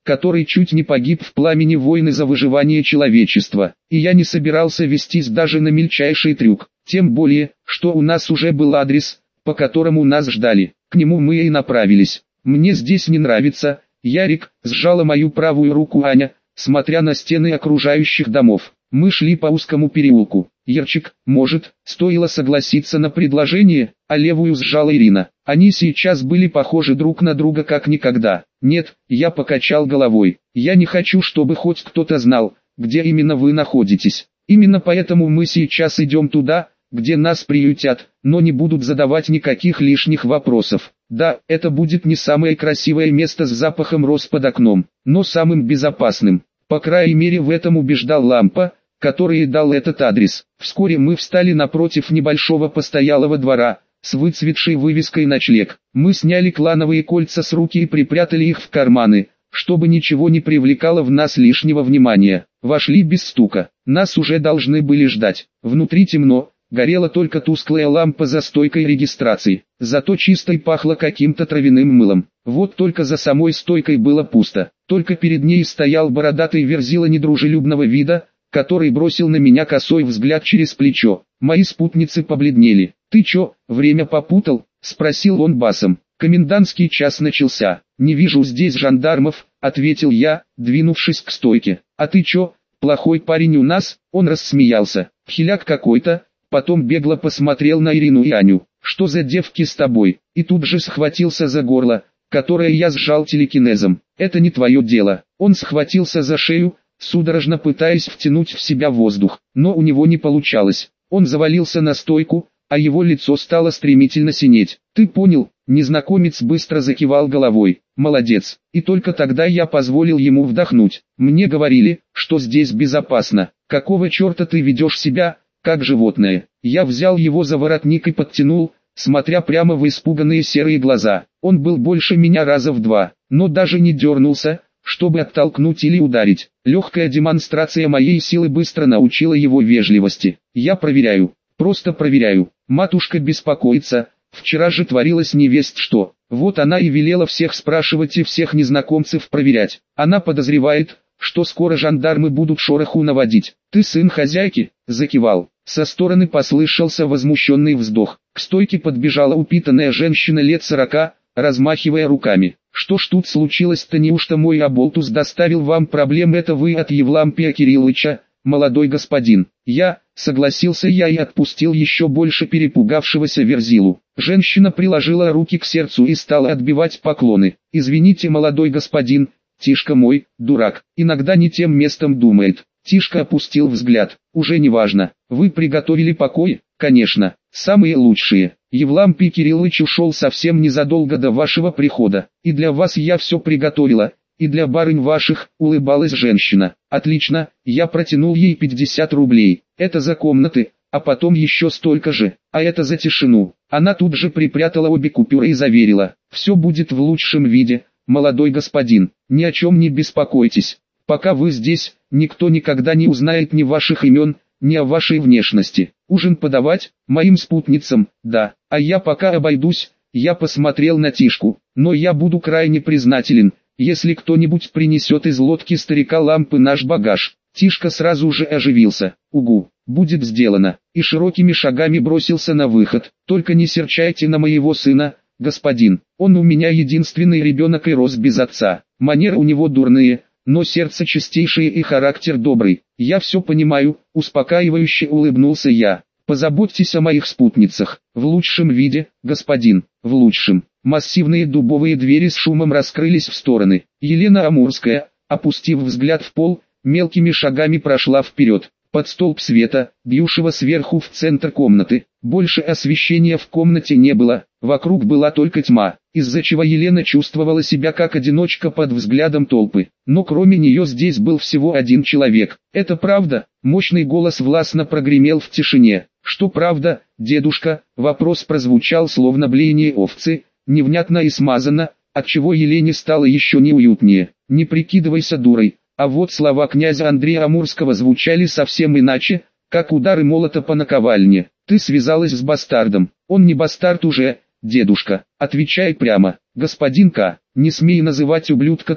A: который чуть не погиб в пламени войны за выживание человечества. И я не собирался вестись даже на мельчайший трюк, тем более, что у нас уже был адрес, по которому нас ждали. К нему мы и направились. «Мне здесь не нравится, Ярик», — сжала мою правую руку Аня, смотря на стены окружающих домов. Мы шли по узкому переулку. «Ярчик, может, стоило согласиться на предложение?» — а левую сжала Ирина. Они сейчас были похожи друг на друга как никогда. «Нет», — я покачал головой. «Я не хочу, чтобы хоть кто-то знал, где именно вы находитесь. Именно поэтому мы сейчас идем туда, где нас приютят, но не будут задавать никаких лишних вопросов. Да, это будет не самое красивое место с запахом роз под окном, но самым безопасным. По крайней мере в этом убеждал Лампа, который дал этот адрес. Вскоре мы встали напротив небольшого постоялого двора, с выцветшей вывеской «Ночлег». Мы сняли клановые кольца с руки и припрятали их в карманы, чтобы ничего не привлекало в нас лишнего внимания. Вошли без стука. Нас уже должны были ждать. Внутри темно, горела только тусклая лампа за стойкой регистрации. Зато чисто и пахло каким-то травяным мылом. Вот только за самой стойкой было пусто. Только перед ней стоял бородатый верзила недружелюбного вида, который бросил на меня косой взгляд через плечо. Мои спутницы побледнели. «Ты чё, время попутал?» — спросил он басом. «Комендантский час начался. Не вижу здесь жандармов», — ответил я, двинувшись к стойке. «А ты чё, плохой парень у нас?» Он рассмеялся. «Хиляк какой-то». Потом бегло посмотрел на Ирину и Аню. «Что за девки с тобой?» И тут же схватился за горло, которое я сжал телекинезом. «Это не твое дело». Он схватился за шею, судорожно пытаясь втянуть в себя воздух, но у него не получалось. Он завалился на стойку, а его лицо стало стремительно синеть. «Ты понял?» Незнакомец быстро закивал головой. «Молодец». И только тогда я позволил ему вдохнуть. «Мне говорили, что здесь безопасно. Какого черта ты ведешь себя, как животное?» Я взял его за воротник и подтянул, смотря прямо в испуганные серые глаза. Он был больше меня раза в два, но даже не дернулся, чтобы оттолкнуть или ударить. Легкая демонстрация моей силы быстро научила его вежливости. «Я проверяю, просто проверяю. Матушка беспокоится, вчера же творилось невесть что. Вот она и велела всех спрашивать и всех незнакомцев проверять. Она подозревает, что скоро жандармы будут шороху наводить. Ты сын хозяйки?» — закивал. Со стороны послышался возмущенный вздох. К стойке подбежала упитанная женщина лет сорока, размахивая руками. «Что ж тут случилось-то, неужто мой оболтус доставил вам проблем?» «Это вы от Евлампия Кириллыча, молодой господин?» «Я», — согласился я и отпустил еще больше перепугавшегося верзилу. Женщина приложила руки к сердцу и стала отбивать поклоны. «Извините, молодой господин, Тишка мой, дурак, иногда не тем местом думает». Тишка опустил взгляд. «Уже не важно. Вы приготовили покои?» «Конечно, самые лучшие. Евлампий Кириллыч ушел совсем незадолго до вашего прихода. И для вас я все приготовила, и для барынь ваших», — улыбалась женщина. «Отлично», — я протянул ей пятьдесят рублей. «Это за комнаты, а потом еще столько же, а это за тишину». Она тут же припрятала обе купюры и заверила: «Все будет в лучшем виде, молодой господин, ни о чем не беспокойтесь. Пока вы здесь, никто никогда не узнает ни ваших имен, ни о вашей внешности. Ужин подавать? Моим спутницам, да, а я пока обойдусь». Я посмотрел на Тишку. «Но я буду крайне признателен, если кто-нибудь принесет из лодки старика Лампы наш багаж». Тишка сразу же оживился. «Угу, будет сделано», и широкими шагами бросился на выход. «Только не серчайте на моего сына, господин, он у меня единственный ребенок и рос без отца. Манеры у него дурные, но сердце чистейшее и характер добрый». «Я все понимаю», — успокаивающе улыбнулся я. «Позаботьтесь о моих спутницах. В лучшем виде, господин, в лучшем». Массивные дубовые двери с шумом раскрылись в стороны. Елена Амурская, опустив взгляд в пол, мелкими шагами прошла вперед, под столб света, бьющего сверху в центр комнаты. Больше освещения в комнате не было, вокруг была только тьма, из-за чего Елена чувствовала себя как одиночка под взглядом толпы. Но кроме нее здесь был всего один человек. «Это правда?» — мощный голос властно прогремел в тишине. «Что правда, дедушка?» — вопрос прозвучал словно блеяние овцы, невнятно и смазанно, отчего Елене стало еще неуютнее. «Не прикидывайся дурой». А вот слова князя Андрея Амурского звучали совсем иначе, как удары молота по наковальне. «Ты связалась с бастардом». «Он не бастард уже, дедушка. Отвечай прямо». «Господин К, не смей называть ублюдка так,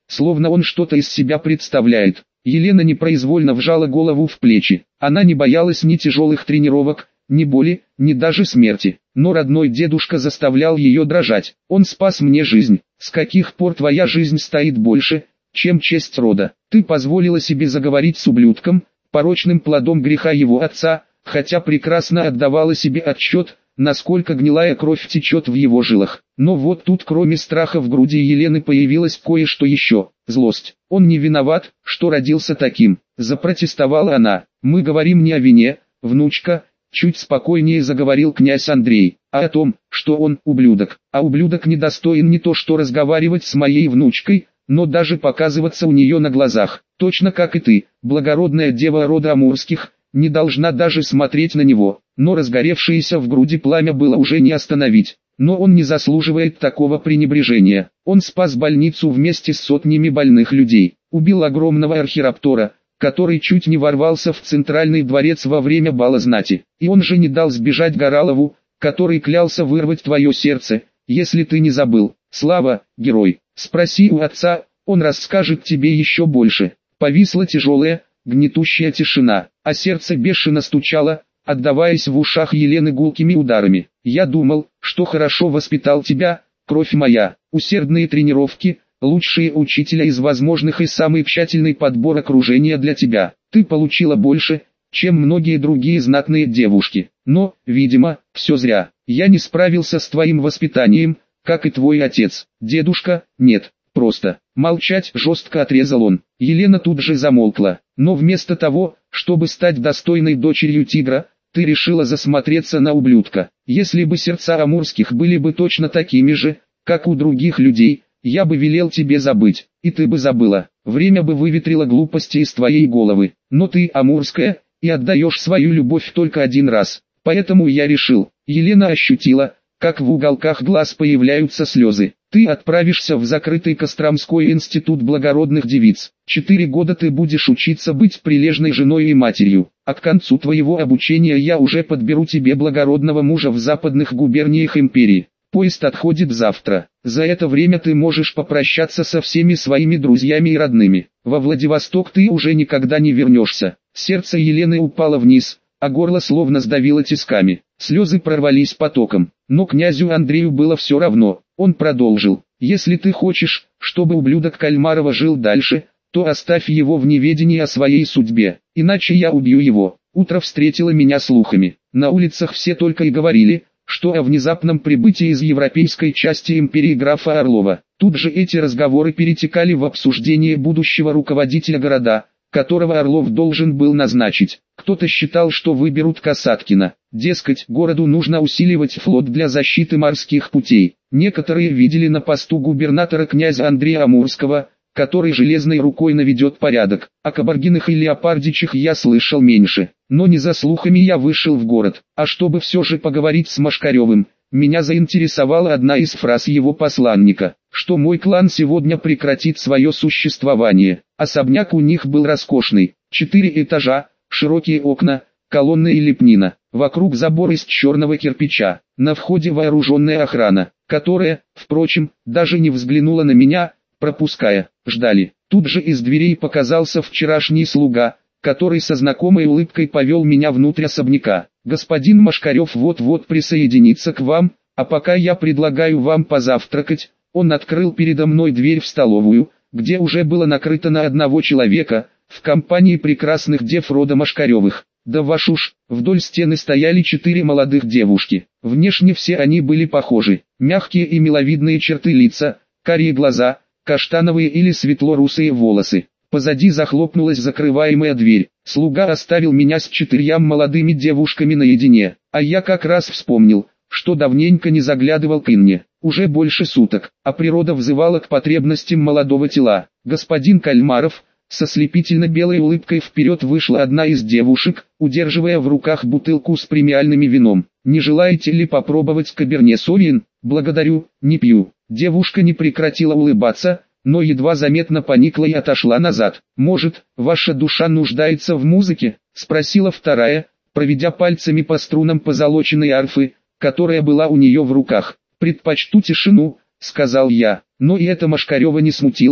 A: словно он что-то из себя представляет. Елена непроизвольно вжала голову в плечи. Она не боялась ни тяжелых тренировок, ни боли, ни даже смерти. Но родной дедушка заставлял ее дрожать. Он спас мне жизнь. С каких пор твоя жизнь стоит больше, чем честь рода? Ты позволила себе заговорить с ублюдком, порочным плодом греха его отца, хотя прекрасно отдавала себе отчет, насколько гнилая кровь течет в его жилах. Но вот тут кроме страха в груди Елены появилось кое-что еще – злость. Он не виноват, что родился таким, запротестовала она. Мы говорим не о вине, внучка, чуть спокойнее заговорил князь Андрей, а о том, что он ублюдок. А ублюдок недостоин не то что разговаривать с моей внучкой, но даже показываться у нее на глазах. Точно как и ты, благородная дева рода Амурских, не должна даже смотреть на него. Но разгоревшееся в груди пламя было уже не остановить. Но он не заслуживает такого пренебрежения. Он спас больницу вместе с сотнями больных людей, убил огромного архираптора, который чуть не ворвался в центральный дворец во время бала знати. И он же не дал сбежать Горалову, который клялся вырвать твое сердце, если ты не забыл. Слава, герой, спроси у отца, он расскажет тебе еще больше. Повисла тяжелая, гнетущая тишина, а сердце бешено стучало, отдаваясь в ушах Елены гулкими ударами. Я думал, что хорошо воспитал тебя, кровь моя, усердные тренировки, лучшие учителя из возможных и самый тщательный подбор окружения для тебя. Ты получила больше, чем многие другие знатные девушки. Но, видимо, все зря. Я не справился с твоим воспитанием, как и твой отец. Дедушка, нет, просто. Молчать жестко отрезал он. Елена тут же замолкла. Но вместо того, чтобы стать достойной дочерью тигра, ты решила засмотреться на ублюдка. Если бы сердца Амурских были бы точно такими же, как у других людей, я бы велел тебе забыть, и ты бы забыла. Время бы выветрило глупости из твоей головы. Но ты Амурская, и отдаешь свою любовь только один раз. Поэтому я решил. Елена ощутила, как в уголках глаз появляются слезы. Ты отправишься в закрытый Костромской институт благородных девиц. Четыре года ты будешь учиться быть прилежной женой и матерью. А к концу твоего обучения я уже подберу тебе благородного мужа в западных губерниях империи. Поезд отходит завтра. За это время ты можешь попрощаться со всеми своими друзьями и родными. Во Владивосток ты уже никогда не вернешься. Сердце Елены упало вниз, а горло словно сдавило тисками. Слезы прорвались потоком. Но князю Андрею было все равно. Он продолжил. Если ты хочешь, чтобы ублюдок Кальмарова жил дальше, то оставь его в неведении о своей судьбе, иначе я убью его. Утро встретило меня слухами. На улицах все только и говорили, что о внезапном прибытии из европейской части империи графа Орлова. Тут же эти разговоры перетекали в обсуждение будущего руководителя города, которого Орлов должен был назначить. Кто-то считал, что выберут Касаткина. Дескать, городу нужно усиливать флот для защиты морских путей. Некоторые видели на посту губернатора князя Андрея Амурского, который железной рукой наведет порядок. О Кабаргиных и Леопардичах я слышал меньше. Но не за слухами я вышел в город. А чтобы все же поговорить с Машкаревым, меня заинтересовала одна из фраз его посланника, что мой клан сегодня прекратит свое существование. Особняк у них был роскошный, четыре этажа, широкие окна, колонны и лепнина, вокруг забор из черного кирпича, на входе вооруженная охрана, которая, впрочем, даже не взглянула на меня, пропуская, ждали. Тут же из дверей показался вчерашний слуга, который со знакомой улыбкой повел меня внутрь особняка. Господин Машкарев вот-вот присоединится к вам, а пока я предлагаю вам позавтракать. Он открыл передо мной дверь в столовую, где уже было накрыто на одного человека, в компании прекрасных дев рода Машкаревых. Да вашу ж, вдоль стены стояли четыре молодых девушки. Внешне все они были похожи. Мягкие и миловидные черты лица, карие глаза, каштановые или светло-русые волосы. Позади захлопнулась закрываемая дверь. Слуга оставил меня с четырьмя молодыми девушками наедине. А я как раз вспомнил, что давненько не заглядывал к Инне. Уже больше суток, а природа взывала к потребностям молодого тела. Господин Кальмаров, со слепительно белой улыбкой вперед вышла одна из девушек, удерживая в руках бутылку с премиальным вином. «Не желаете ли попробовать Каберне Совин?» «Благодарю, не пью». Девушка не прекратила улыбаться, но едва заметно поникла и отошла назад. «Может, ваша душа нуждается в музыке?» — спросила вторая, проведя пальцами по струнам позолоченной арфы, которая была у нее в руках. «Предпочту тишину», — сказал я, но и эта Машкарева не смутилась,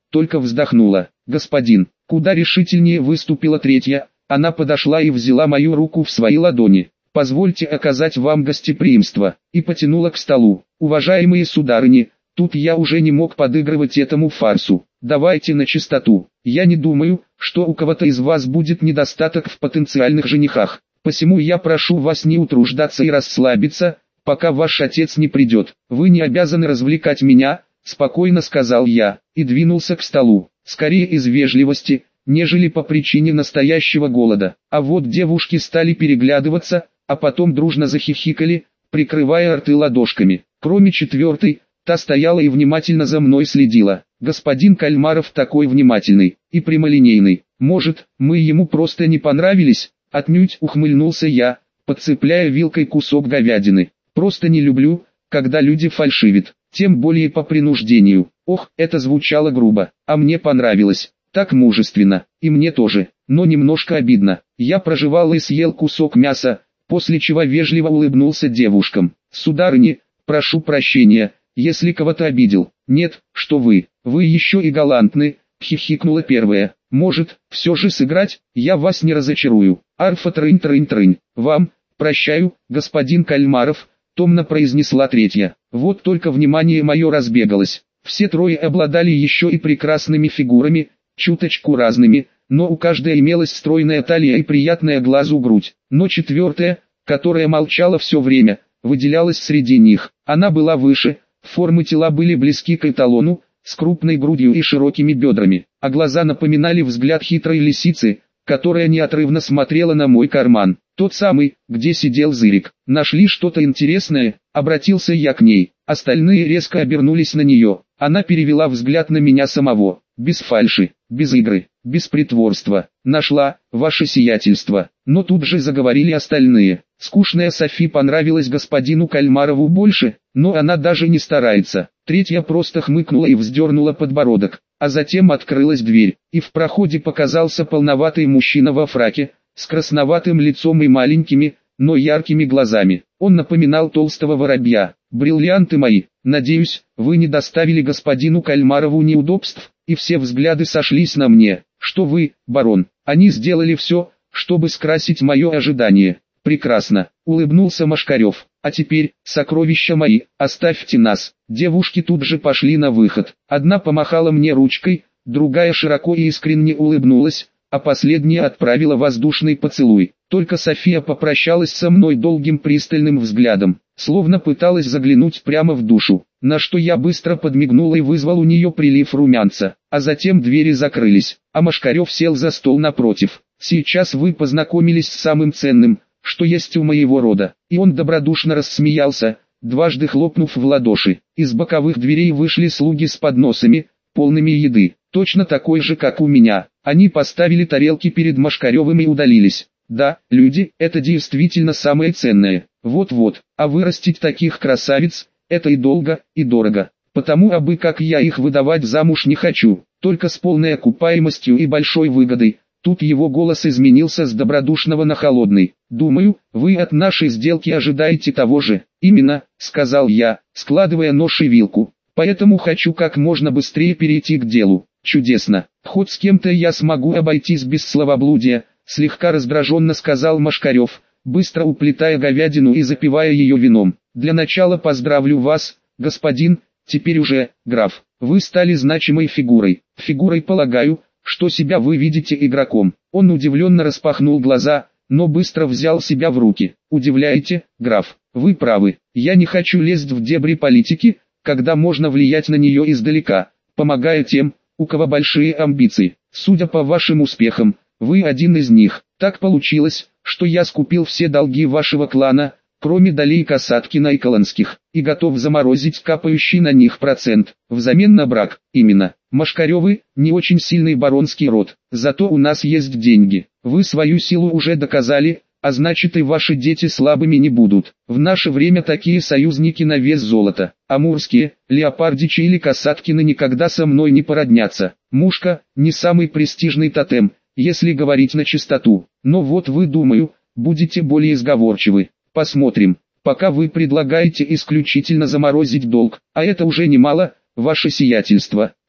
A: только вздохнула. Господин, куда решительнее выступила третья, она подошла и взяла мою руку в свои ладони. Позвольте оказать вам гостеприимство, и потянула к столу. Уважаемые сударыни, тут я уже не мог подыгрывать этому фарсу. Давайте на чистоту. Я не думаю, что у кого-то из вас будет недостаток в потенциальных женихах. Посему я прошу вас не утруждаться и расслабиться, пока ваш отец не придет. Вы не обязаны развлекать меня, спокойно сказал я, и двинулся к столу. Скорее из вежливости, нежели по причине настоящего голода. А вот девушки стали переглядываться, а потом дружно захихикали, прикрывая рты ладошками. Кроме четвертой, та стояла и внимательно за мной следила. Господин Кальмаров такой внимательный и прямолинейный. Может, мы ему просто не понравились? Отнюдь, ухмыльнулся я, подцепляя вилкой кусок говядины. Просто не люблю, когда люди фальшивят, тем более по принуждению. Ох, это звучало грубо, а мне понравилось. Так мужественно, и мне тоже, но немножко обидно. Я прожевал и съел кусок мяса, после чего вежливо улыбнулся девушкам. Сударыни, прошу прощения, если кого-то обидел. Нет, что вы, вы еще и галантны, хихикнула первая. Может, все же сыграть, я вас не разочарую. Арфа трынь-трынь-трынь, вам, прощаю, господин Кальмаров, томно произнесла третья. Вот только внимание мое разбегалось. Все трое обладали еще и прекрасными фигурами, чуточку разными, но у каждой имелась стройная талия и приятная глазу грудь. Но четвертая, которая молчала все время, выделялась среди них. Она была выше, формы тела были близки к эталону, с крупной грудью и широкими бедрами, а глаза напоминали взгляд хитрой лисицы, которая неотрывно смотрела на мой карман. Тот самый, где сидел Зырик. Нашли что-то интересное, обратился я к ней. Остальные резко обернулись на нее. Она перевела взгляд на меня самого. Без фальши, без игры, без притворства. Нашла, ваше сиятельство. Но тут же заговорили остальные. Скучная Софи понравилась господину Кальмарову больше, но она даже не старается. Третья просто хмыкнула и вздернула подбородок. А затем открылась дверь, и в проходе показался полноватый мужчина во фраке, с красноватым лицом и маленькими, но яркими глазами. Он напоминал толстого воробья. «Бриллианты мои, надеюсь, вы не доставили господину Кальмарову неудобств?» И все взгляды сошлись на мне. «Что вы, барон, они сделали все, чтобы скрасить мое ожидание». «Прекрасно», — улыбнулся Машкарев. «А теперь, сокровища мои, оставьте нас». Девушки тут же пошли на выход. Одна помахала мне ручкой, другая широко и искренне улыбнулась, а последняя отправила воздушный поцелуй. Только София попрощалась со мной долгим пристальным взглядом, словно пыталась заглянуть прямо в душу, на что я быстро подмигнул и вызвал у нее прилив румянца, а затем двери закрылись, а Машкарев сел за стол напротив. «Сейчас вы познакомились с самым ценным, что есть у моего рода», и он добродушно рассмеялся, дважды хлопнув в ладоши. Из боковых дверей вышли слуги с подносами, полными еды, точно такой же, как у меня. Они поставили тарелки перед Машкаревым и удалились. Да, люди, это действительно самое ценное. Вот-вот, а вырастить таких красавиц, это и долго, и дорого. Потому абы как я их выдавать замуж не хочу, только с полной окупаемостью и большой выгодой. Тут его голос изменился с добродушного на холодный. «Думаю, вы от нашей сделки ожидаете того же». «Именно», — сказал я, складывая нож и вилку. «Поэтому хочу как можно быстрее перейти к делу». «Чудесно, хоть с кем-то я смогу обойтись без словоблудия», — слегка раздраженно сказал Машкарев, быстро уплетая говядину и запивая ее вином. «Для начала поздравлю вас, господин, теперь уже, граф, вы стали значимой фигурой. Фигурой, полагаю, что себя вы видите игроком». Он удивленно распахнул глаза, но быстро взял себя в руки. «Удивляете, граф, вы правы, я не хочу лезть в дебри политики, когда можно влиять на нее издалека, помогая тем, у кого большие амбиции. Судя по вашим успехам, вы один из них. Так получилось, что я скупил все долги вашего клана, кроме долей Касаткина и Колонских, и готов заморозить капающий на них процент, взамен на брак. Именно, Машкаревы, не очень сильный баронский род, зато у нас есть деньги. Вы свою силу уже доказали, а значит и ваши дети слабыми не будут. В наше время такие союзники на вес золота. Амурские, Леопардичи или Касаткины никогда со мной не породнятся. Мушка, не самый престижный тотем, если говорить на чистоту. Но вот вы, думаю, будете более сговорчивы. Посмотрим. Пока вы предлагаете исключительно заморозить долг, а это уже немало, ваше сиятельство.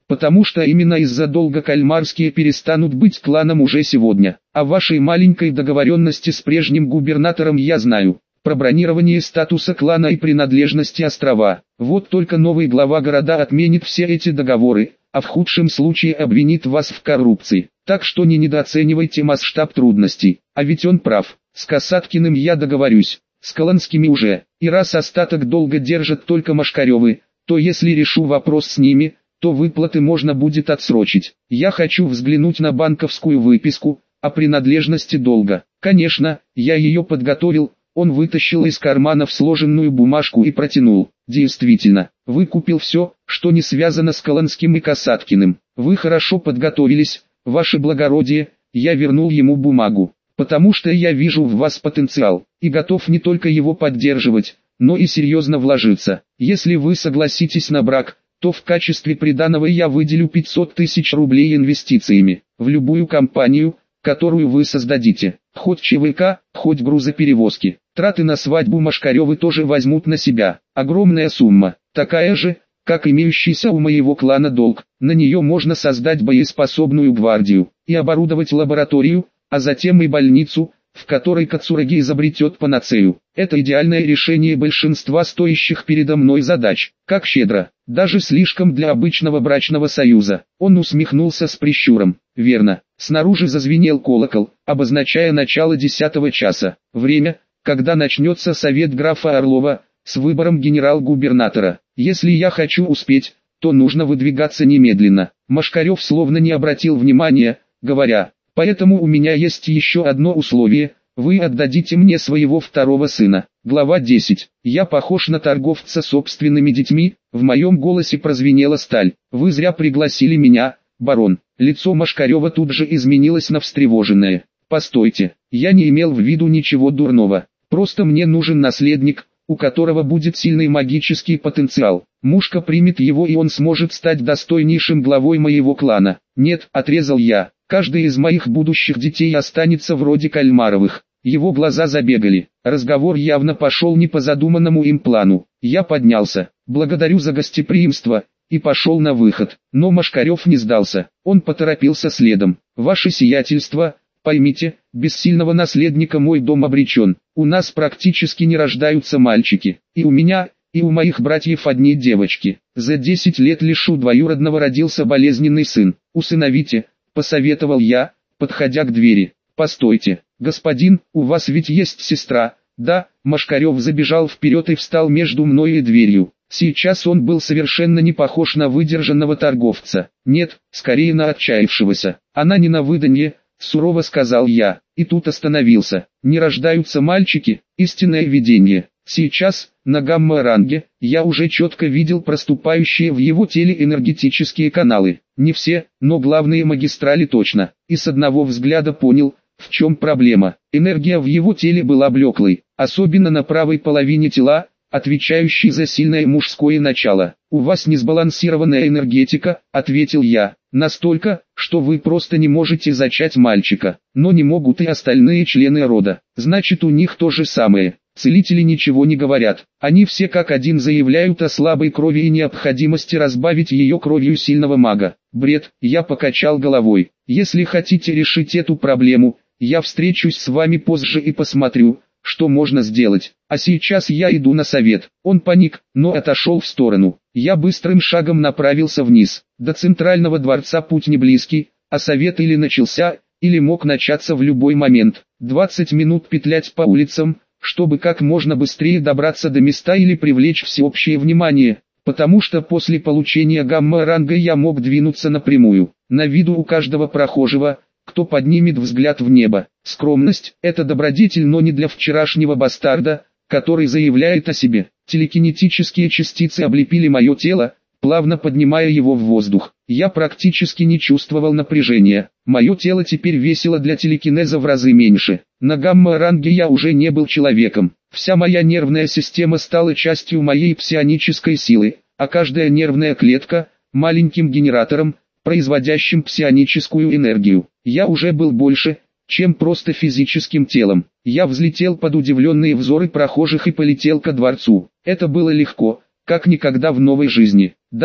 A: Потому что именно из-за долга кальмарские перестанут быть кланом уже сегодня. О вашей маленькой договоренности с прежним губернатором я знаю. Про бронирование статуса клана и принадлежности острова. Вот только новый глава города отменит все эти договоры, а в худшем случае обвинит вас в коррупции. Так что не недооценивайте масштаб трудностей. А ведь он прав. С Касаткиным я договорюсь, с Колонскими уже. И раз остаток долга держат только Машкаревы, то если решу вопрос с ними, то выплаты можно будет отсрочить. Я хочу взглянуть на банковскую выписку о принадлежности долга. Конечно, я ее подготовил. Он вытащил из кармана сложенную бумажку и протянул. Действительно, выкупил все, что не связано с Колонским и Касаткиным. Вы хорошо подготовились, ваше благородие. Я вернул ему бумагу, потому что я вижу в вас потенциал, и готов не только его поддерживать, но и серьезно вложиться. Если вы согласитесь на брак, то в качестве приданого я выделю пятьсот тысяч рублей инвестициями, в любую компанию, которую вы создадите, хоть ЧВК, хоть грузоперевозки. Траты на свадьбу Машкаревы тоже возьмут на себя. Огромная сумма, такая же, как имеющийся у моего клана долг. На нее можно создать боеспособную гвардию и оборудовать лабораторию, а затем и больницу, в которой Кацураги изобретет панацею. Это идеальное решение большинства стоящих передо мной задач. Как щедро, даже слишком для обычного брачного союза. Он усмехнулся с прищуром. Верно, снаружи зазвенел колокол, обозначая начало десятого часа. Время, когда начнется совет графа Орлова, с выбором генерал-губернатора. Если я хочу успеть, то нужно выдвигаться немедленно. Машкарев словно не обратил внимания, говоря: «Поэтому у меня есть еще одно условие, вы отдадите мне своего второго сына». Глава десять. Я похож на торговца собственными детьми, в моем голосе прозвенела сталь. Вы зря пригласили меня, барон. Лицо Машкарева тут же изменилось на встревоженное. Постойте, я не имел в виду ничего дурного. Просто мне нужен наследник, у которого будет сильный магический потенциал. Мушка примет его, и он сможет стать достойнейшим главой моего клана. Нет, отрезал я. Каждый из моих будущих детей останется вроде Кальмаровых. Его глаза забегали. Разговор явно пошел не по задуманному им плану. Я поднялся. Благодарю за гостеприимство. И пошел на выход. Но Машкарев не сдался. Он поторопился следом. Ваше сиятельство, поймите, без сильного наследника мой дом обречен. У нас практически не рождаются мальчики. И у меня, и у моих братьев одни девочки. За десять лет лишь у двоюродного родился болезненный сын. Усыновите, посоветовал я, подходя к двери. Постойте, господин, у вас ведь есть сестра? Да. Машкарев забежал вперед и встал между мной и дверью. Сейчас он был совершенно не похож на выдержанного торговца. Нет, скорее на отчаявшегося. Она не на выданье, сурово сказал я, и тут остановился. Не рождаются мальчики, истинное видение. Сейчас, на гамма-ранге, я уже четко видел проступающие в его теле энергетические каналы. Не все, но главные магистрали точно. И с одного взгляда понял, в чем проблема. Энергия в его теле была блеклой, особенно на правой половине тела, отвечающей за сильное мужское начало. «У вас несбалансированная энергетика», — ответил я, — «настолько, что вы просто не можете зачать мальчика, но не могут и остальные члены рода. Значит, у них то же самое». Целители ничего не говорят, они все как один заявляют о слабой крови и необходимости разбавить ее кровью сильного мага. Бред, я покачал головой. Если хотите решить эту проблему, я встречусь с вами позже и посмотрю, что можно сделать. А сейчас я иду на совет. Он паник, но отошел в сторону. Я быстрым шагом направился вниз. До центрального дворца путь не близкий, а совет или начался, или мог начаться в любой момент. двадцать минут петлять по улицам, чтобы как можно быстрее добраться до места или привлечь всеобщее внимание, потому что после получения гамма-ранга я мог двинуться напрямую, на виду у каждого прохожего, кто поднимет взгляд в небо. Скромность – это добродетель, но не для вчерашнего бастарда, который заявляет о себе. Телекинетические частицы облепили мое тело, плавно поднимая его в воздух. Я практически не чувствовал напряжения. Мое тело теперь весило для телекинеза в разы меньше. На гамма-ранге я уже не был человеком. Вся моя нервная система стала частью моей псионической силы, а каждая нервная клетка – маленьким генератором, производящим псионическую энергию. Я уже был больше, чем просто физическим телом. Я взлетел под удивленные взоры прохожих и полетел ко дворцу. Это было легко, как никогда в новой жизни. Да,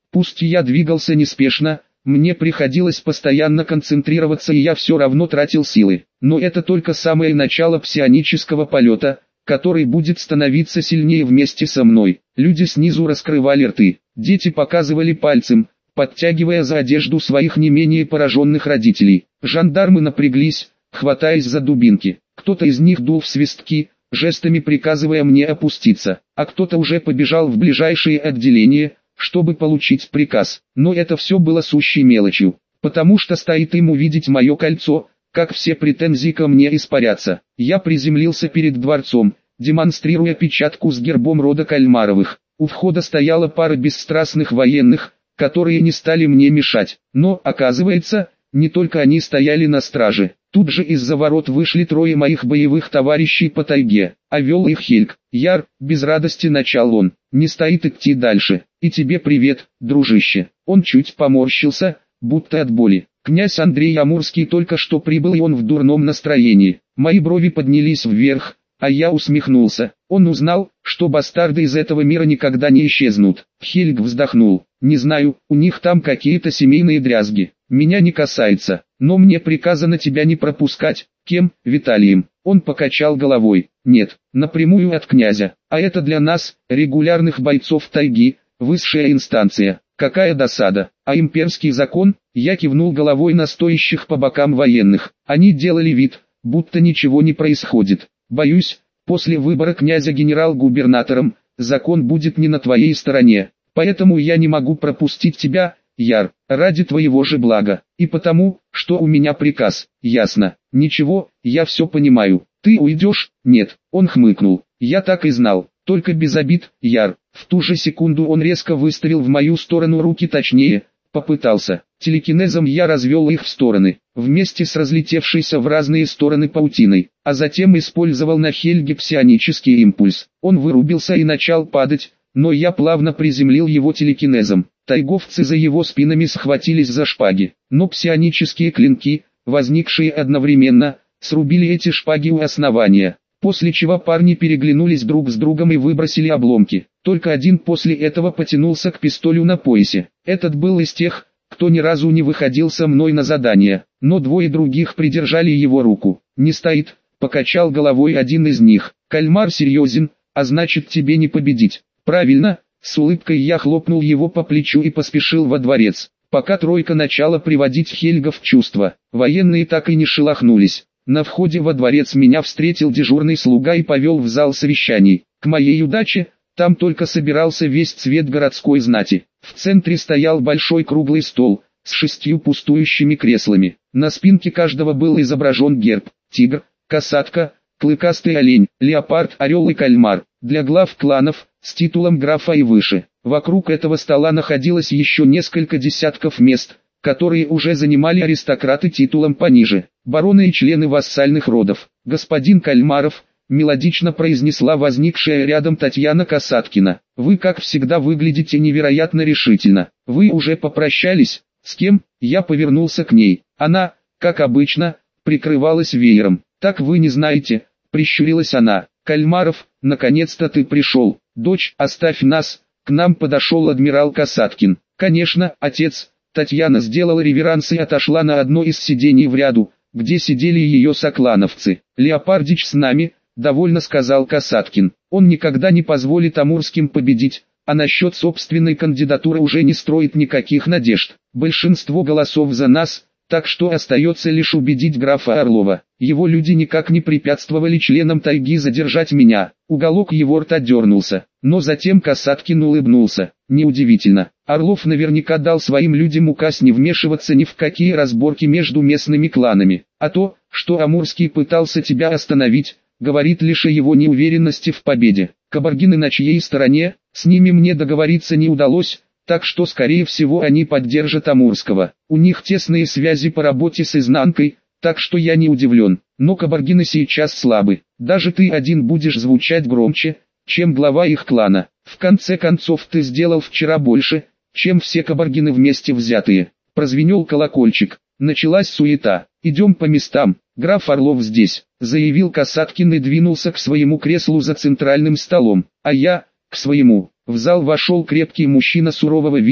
A: Пусть я двигался неспешно, мне приходилось постоянно концентрироваться, и я все равно тратил силы. Но это только самое начало псионического полета, который будет становиться сильнее вместе со мной. Люди снизу раскрывали рты, дети показывали пальцем, подтягивая за одежду своих не менее пораженных родителей. Жандармы напряглись, хватаясь за дубинки. Кто-то из них дул в свистки, жестами приказывая мне опуститься, а кто-то уже побежал в ближайшее отделение, чтобы получить приказ. Но это все было сущей мелочью, потому что стоит им увидеть мое кольцо, как все претензии ко мне испарятся. Я приземлился перед дворцом, демонстрируя печатку с гербом рода Кальмаровых. У входа стояла пара бесстрастных военных, которые не стали мне мешать. Но, оказывается, не только они стояли на страже. Тут же из-за ворот вышли трое моих боевых товарищей по тайге, а вел их Хельг. Яр, без радости начал он, не стоит идти дальше. И тебе привет, дружище. Он чуть поморщился, будто от боли. Князь Андрей Амурский только что прибыл, и он в дурном настроении. Мои брови поднялись вверх, а я усмехнулся. Он узнал, что бастарды из этого мира никогда не исчезнут. Хельг вздохнул. Не знаю, у них там какие-то семейные дрязги. Меня не касается, но мне приказано тебя не пропускать. Кем? Виталием. Он покачал головой. Нет, напрямую от князя. А это для нас, регулярных бойцов тайги, высшая инстанция. Какая досада. А имперский закон? Я кивнул головой на стоящих по бокам военных. Они делали вид, будто ничего не происходит. Боюсь, после выбора князя генерал-губернатором, закон будет не на твоей стороне. Поэтому я не могу пропустить тебя, Яр, ради твоего же блага. И потому, что у меня приказ. Ясно. Ничего, я все понимаю. Ты уйдешь? Нет. Он хмыкнул. Я так и знал. Только без обид, Яр. В ту же секунду он резко выставил в мою сторону руки, точнее, попытался. Телекинезом я развел их в стороны, вместе с разлетевшейся в разные стороны паутиной, а затем использовал на Хельге псионический импульс. Он вырубился и начал падать, но я плавно приземлил его телекинезом. Тайговцы за его спинами схватились за шпаги, но псионические клинки, возникшие одновременно, срубили эти шпаги у основания, после чего парни переглянулись друг с другом и выбросили обломки. Только один после этого потянулся к пистолю на поясе. Этот был из тех, кто ни разу не выходил со мной на задание, но двое других придержали его руку. «Не стоит», — покачал головой один из них. «Кальмар серьезен, а значит тебе не победить». «Правильно», — с улыбкой я хлопнул его по плечу и поспешил во дворец. Пока тройка начала приводить Хельга в чувство, военные так и не шелохнулись. На входе во дворец меня встретил дежурный слуга и повел в зал совещаний. К моей удаче, там только собирался весь цвет городской знати. В центре стоял большой круглый стол, с шестью пустующими креслами. На спинке каждого был изображен герб: тигр, касатка, клыкастый олень, леопард, орел и кальмар. Для глав кланов, с титулом графа и выше. Вокруг этого стола находилось еще несколько десятков мест, которые уже занимали аристократы титулом пониже, бароны и члены вассальных родов. «Господин Кальмаров», — мелодично произнесла возникшая рядом Татьяна Касаткина, — «вы как всегда выглядите невероятно решительно. Вы уже попрощались? С кем?» Я повернулся к ней. Она, как обычно, прикрывалась веером. «Так вы не знаете», — прищурилась она. «Кальмаров, наконец-то ты пришел. Дочь, оставь нас». К нам подошел адмирал Касаткин. «Конечно, отец». Татьяна сделала реверанс и отошла на одно из сидений в ряду, где сидели ее соклановцы. «Леопардич с нами», — довольно сказал Касаткин. «Он никогда не позволит амурским победить, а насчет собственной кандидатуры уже не строит никаких надежд. Большинство голосов за нас, так что остается лишь убедить графа Орлова. Его люди никак не препятствовали членам тайги задержать меня». Уголок его рта дернулся, но затем Касаткин улыбнулся. «Неудивительно. Орлов наверняка дал своим людям указ не вмешиваться ни в какие разборки между местными кланами. А то, что Амурский пытался тебя остановить, говорит лишь о его неуверенности в победе. Кабаргины на чьей стороне? С ними мне договориться не удалось, так что скорее всего они поддержат Амурского. У них тесные связи по работе с изнанкой, так что я не удивлен. Но кабаргины сейчас слабы. Даже ты один будешь звучать громче, чем глава их клана. В конце концов ты сделал вчера больше, чем все кабаргины вместе взятые». Прозвенел колокольчик. Началась суета. «Идем по местам, граф Орлов здесь», — заявил Касаткин и двинулся к своему креслу за центральным столом. А я, к своему. В зал вошел крепкий мужчина сурового вида,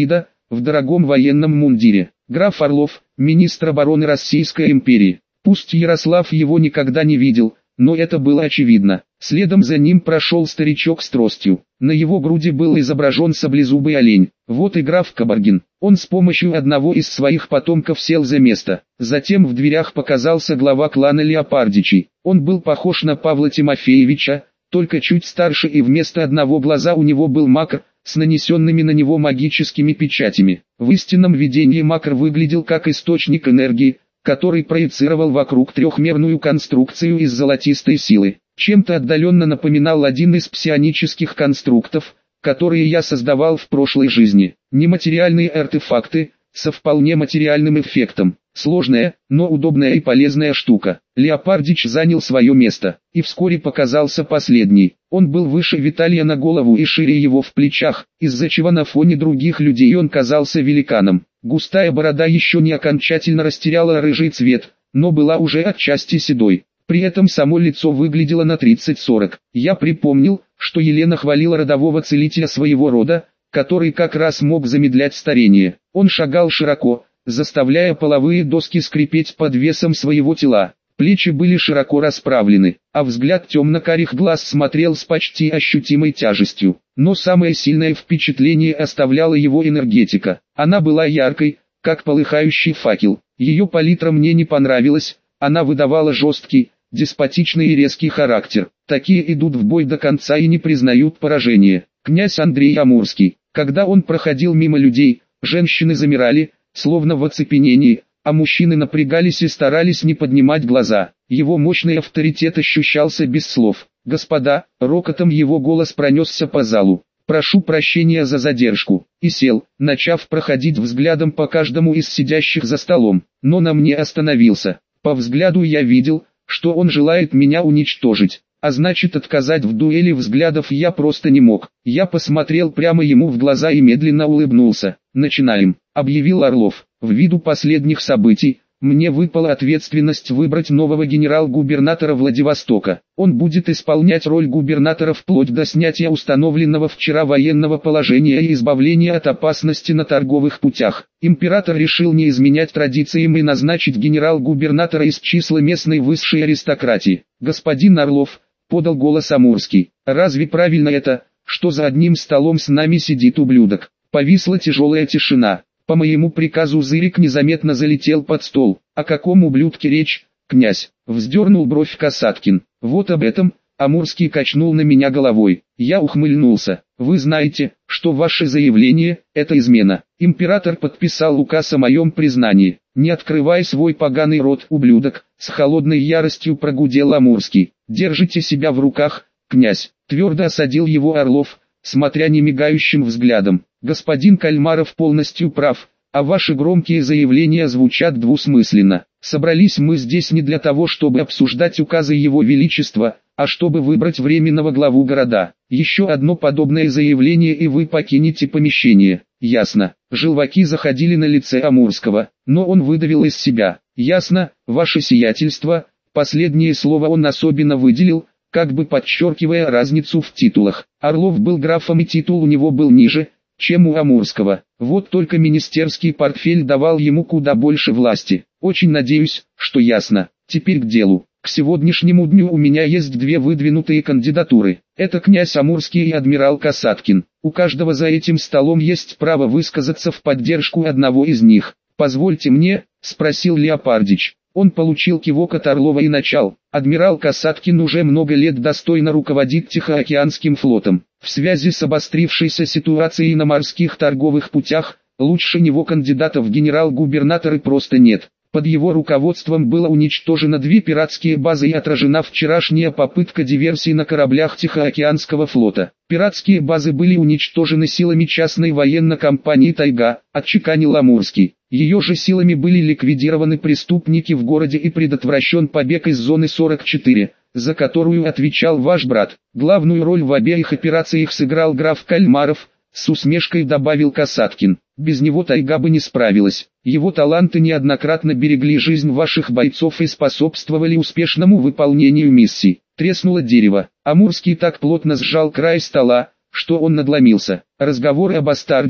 A: в дорогом военном мундире. Граф Орлов, министр обороны Российской империи. Пусть Ярослав его никогда не видел, но это было очевидно. Следом за ним прошел старичок с тростью. На его груди был изображен саблезубый олень. Вот и граф Кабаргин. Он с помощью одного из своих потомков сел за место. Затем в дверях показался глава клана Леопардичей. Он был похож на Павла Тимофеевича, только чуть старше, и вместо одного глаза у него был макр с нанесенными на него магическими печатями. В истинном видении макр выглядел как источник энергии, который проецировал вокруг трехмерную конструкцию из золотистой силы. Чем-то отдаленно напоминал один из псионических конструктов, которые я создавал в прошлой жизни. Нематериальные артефакты, со вполне материальным эффектом. Сложная, но удобная и полезная штука. Леопардич занял свое место, и вскоре показался последний. Он был выше Виталия на голову и шире его в плечах, из-за чего на фоне других людей он казался великаном. Густая борода еще не окончательно растеряла рыжий цвет, но была уже отчасти седой. При этом само лицо выглядело на тридцать-сорок. Я припомнил, что Елена хвалила родового целителя своего рода, который как раз мог замедлять старение. Он шагал широко, заставляя половые доски скрипеть под весом своего тела. Плечи были широко расправлены, а взгляд темно-карих глаз смотрел с почти ощутимой тяжестью. Но самое сильное впечатление оставляла его энергетика. Она была яркой, как полыхающий факел. Ее палитра мне не понравилась, она выдавала жесткий, деспотичный и резкий характер. Такие идут в бой до конца и не признают поражения. Князь Андрей Амурский. Когда он проходил мимо людей, женщины замирали, словно в оцепенении, а мужчины напрягались и старались не поднимать глаза. Его мощный авторитет ощущался без слов. «Господа», рокотом его голос пронесся по залу. «Прошу прощения за задержку», и сел, начав проходить взглядом по каждому из сидящих за столом, но на мне остановился. По взгляду я видел, что он желает меня уничтожить, а значит отказать в дуэли взглядов я просто не мог. Я посмотрел прямо ему в глаза и медленно улыбнулся. «Начинаем», — объявил Орлов. «Ввиду последних событий, мне выпала ответственность выбрать нового генерал-губернатора Владивостока. Он будет исполнять роль губернатора вплоть до снятия установленного вчера военного положения и избавления от опасности на торговых путях. Император решил не изменять традициям и назначить генерал-губернатора из числа местной высшей аристократии. Господин Орлов», — подал голос Амурский, — «разве правильно это, что за одним столом с нами сидит ублюдок?» Повисла тяжелая тишина. По моему приказу Зырик незаметно залетел под стол. «О каком ублюдке речь, князь?» — вздернул бровь Касаткин. «Вот об этом», — Амурский качнул на меня головой. Я ухмыльнулся. «Вы знаете, что ваше заявление — это измена. Император подписал указ о моем признании. Не открывай свой поганый рот, ублюдок», — с холодной яростью прогудел Амурский. «Держите себя в руках, князь», — твердо осадил его Орлов, смотря немигающим взглядом. «Господин Кальмаров полностью прав, а ваши громкие заявления звучат двусмысленно. Собрались мы здесь не для того, чтобы обсуждать указы Его Величества, а чтобы выбрать временного главу города. Еще одно подобное заявление и вы покинете помещение». «Ясно». Желваки заходили на лице Амурского, но он выдавил из себя. «Ясно, ваше сиятельство». Последнее слово он особенно выделил, как бы подчеркивая разницу в титулах. Орлов был графом и титул у него был ниже, чем у Амурского. Вот только министерский портфель давал ему куда больше власти. Очень надеюсь, что ясно. Теперь к делу. К сегодняшнему дню у меня есть две выдвинутые кандидатуры. Это князь Амурский и адмирал Касаткин. У каждого за этим столом есть право высказаться в поддержку одного из них. «Позвольте мне», — спросил Леопардич. Он получил кивок от Орлова и начал. Адмирал Касаткин уже много лет достойно руководит Тихоокеанским флотом. В связи с обострившейся ситуацией на морских торговых путях, лучше него кандидатов в генерал-губернаторы просто нет. Под его руководством было уничтожено две пиратские базы и отражена вчерашняя попытка диверсии на кораблях Тихоокеанского флота. Пиратские базы были уничтожены силами частной военной компании «Тайга», отчеканил Амурский. Ее же силами были ликвидированы преступники в городе и предотвращен побег из зоны сорок четыре, за которую отвечал ваш брат. Главную роль в обеих операциях сыграл граф Кальмаров, с усмешкой добавил Касаткин. Без него Тайга бы не справилась. Его таланты неоднократно берегли жизнь ваших бойцов и способствовали успешному выполнению миссий. Треснуло дерево. Амурский так плотно сжал край стола, что он надломился. Разговоры о бастарде,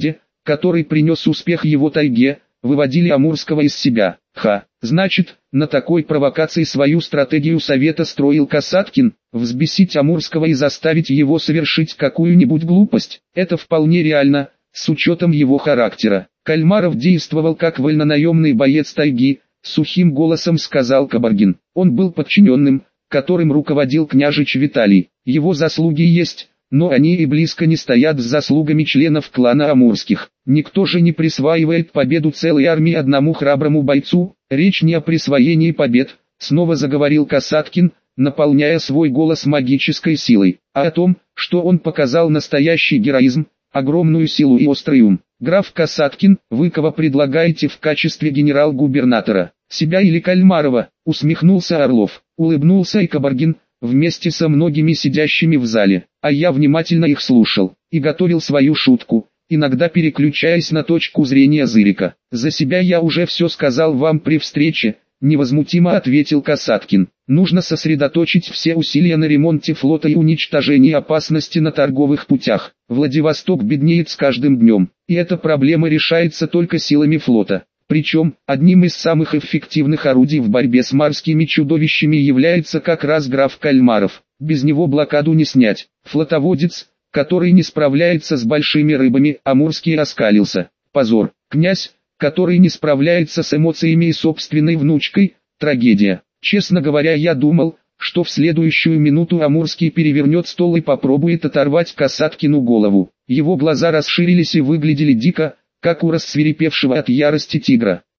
A: который принес успех его тайге, выводили Амурского из себя. Ха, значит, на такой провокации свою стратегию совета строил Касаткин, взбесить Амурского и заставить его совершить какую-нибудь глупость. Это вполне реально, с учетом его характера. Кальмаров действовал как вольнонаемный боец тайги, сухим голосом сказал Кабаргин. Он был подчиненным, которым руководил княжич Виталий. Его заслуги есть, но они и близко не стоят с заслугами членов клана Амурских. Никто же не присваивает победу целой армии одному храброму бойцу. Речь не о присвоении побед, снова заговорил Касаткин, наполняя свой голос магической силой, а о том, что он показал настоящий героизм, огромную силу и острый ум. Граф Касаткин, вы кого предлагаете в качестве генерал-губернатора? Себя или Кальмарова? Усмехнулся Орлов. Улыбнулся и Кабаргин, вместе со многими сидящими в зале, а я внимательно их слушал и готовил свою шутку, иногда переключаясь на точку зрения Зырика. За себя я уже все сказал вам при встрече, невозмутимо ответил Касаткин. Нужно сосредоточить все усилия на ремонте флота и уничтожении опасности на торговых путях. Владивосток беднеет с каждым днем, и эта проблема решается только силами флота. Причем, одним из самых эффективных орудий в борьбе с морскими чудовищами является как раз граф Кальмаров. Без него блокаду не снять. Флотоводец, который не справляется с большими рыбами, Амурский оскалился. Позор. Князь, который не справляется с эмоциями и собственной внучкой, трагедия. Честно говоря, я думал, что в следующую минуту Амурский перевернет стол и попробует оторвать Касаткину голову. Его глаза расширились и выглядели дико, как у рассвирепевшего от ярости тигра.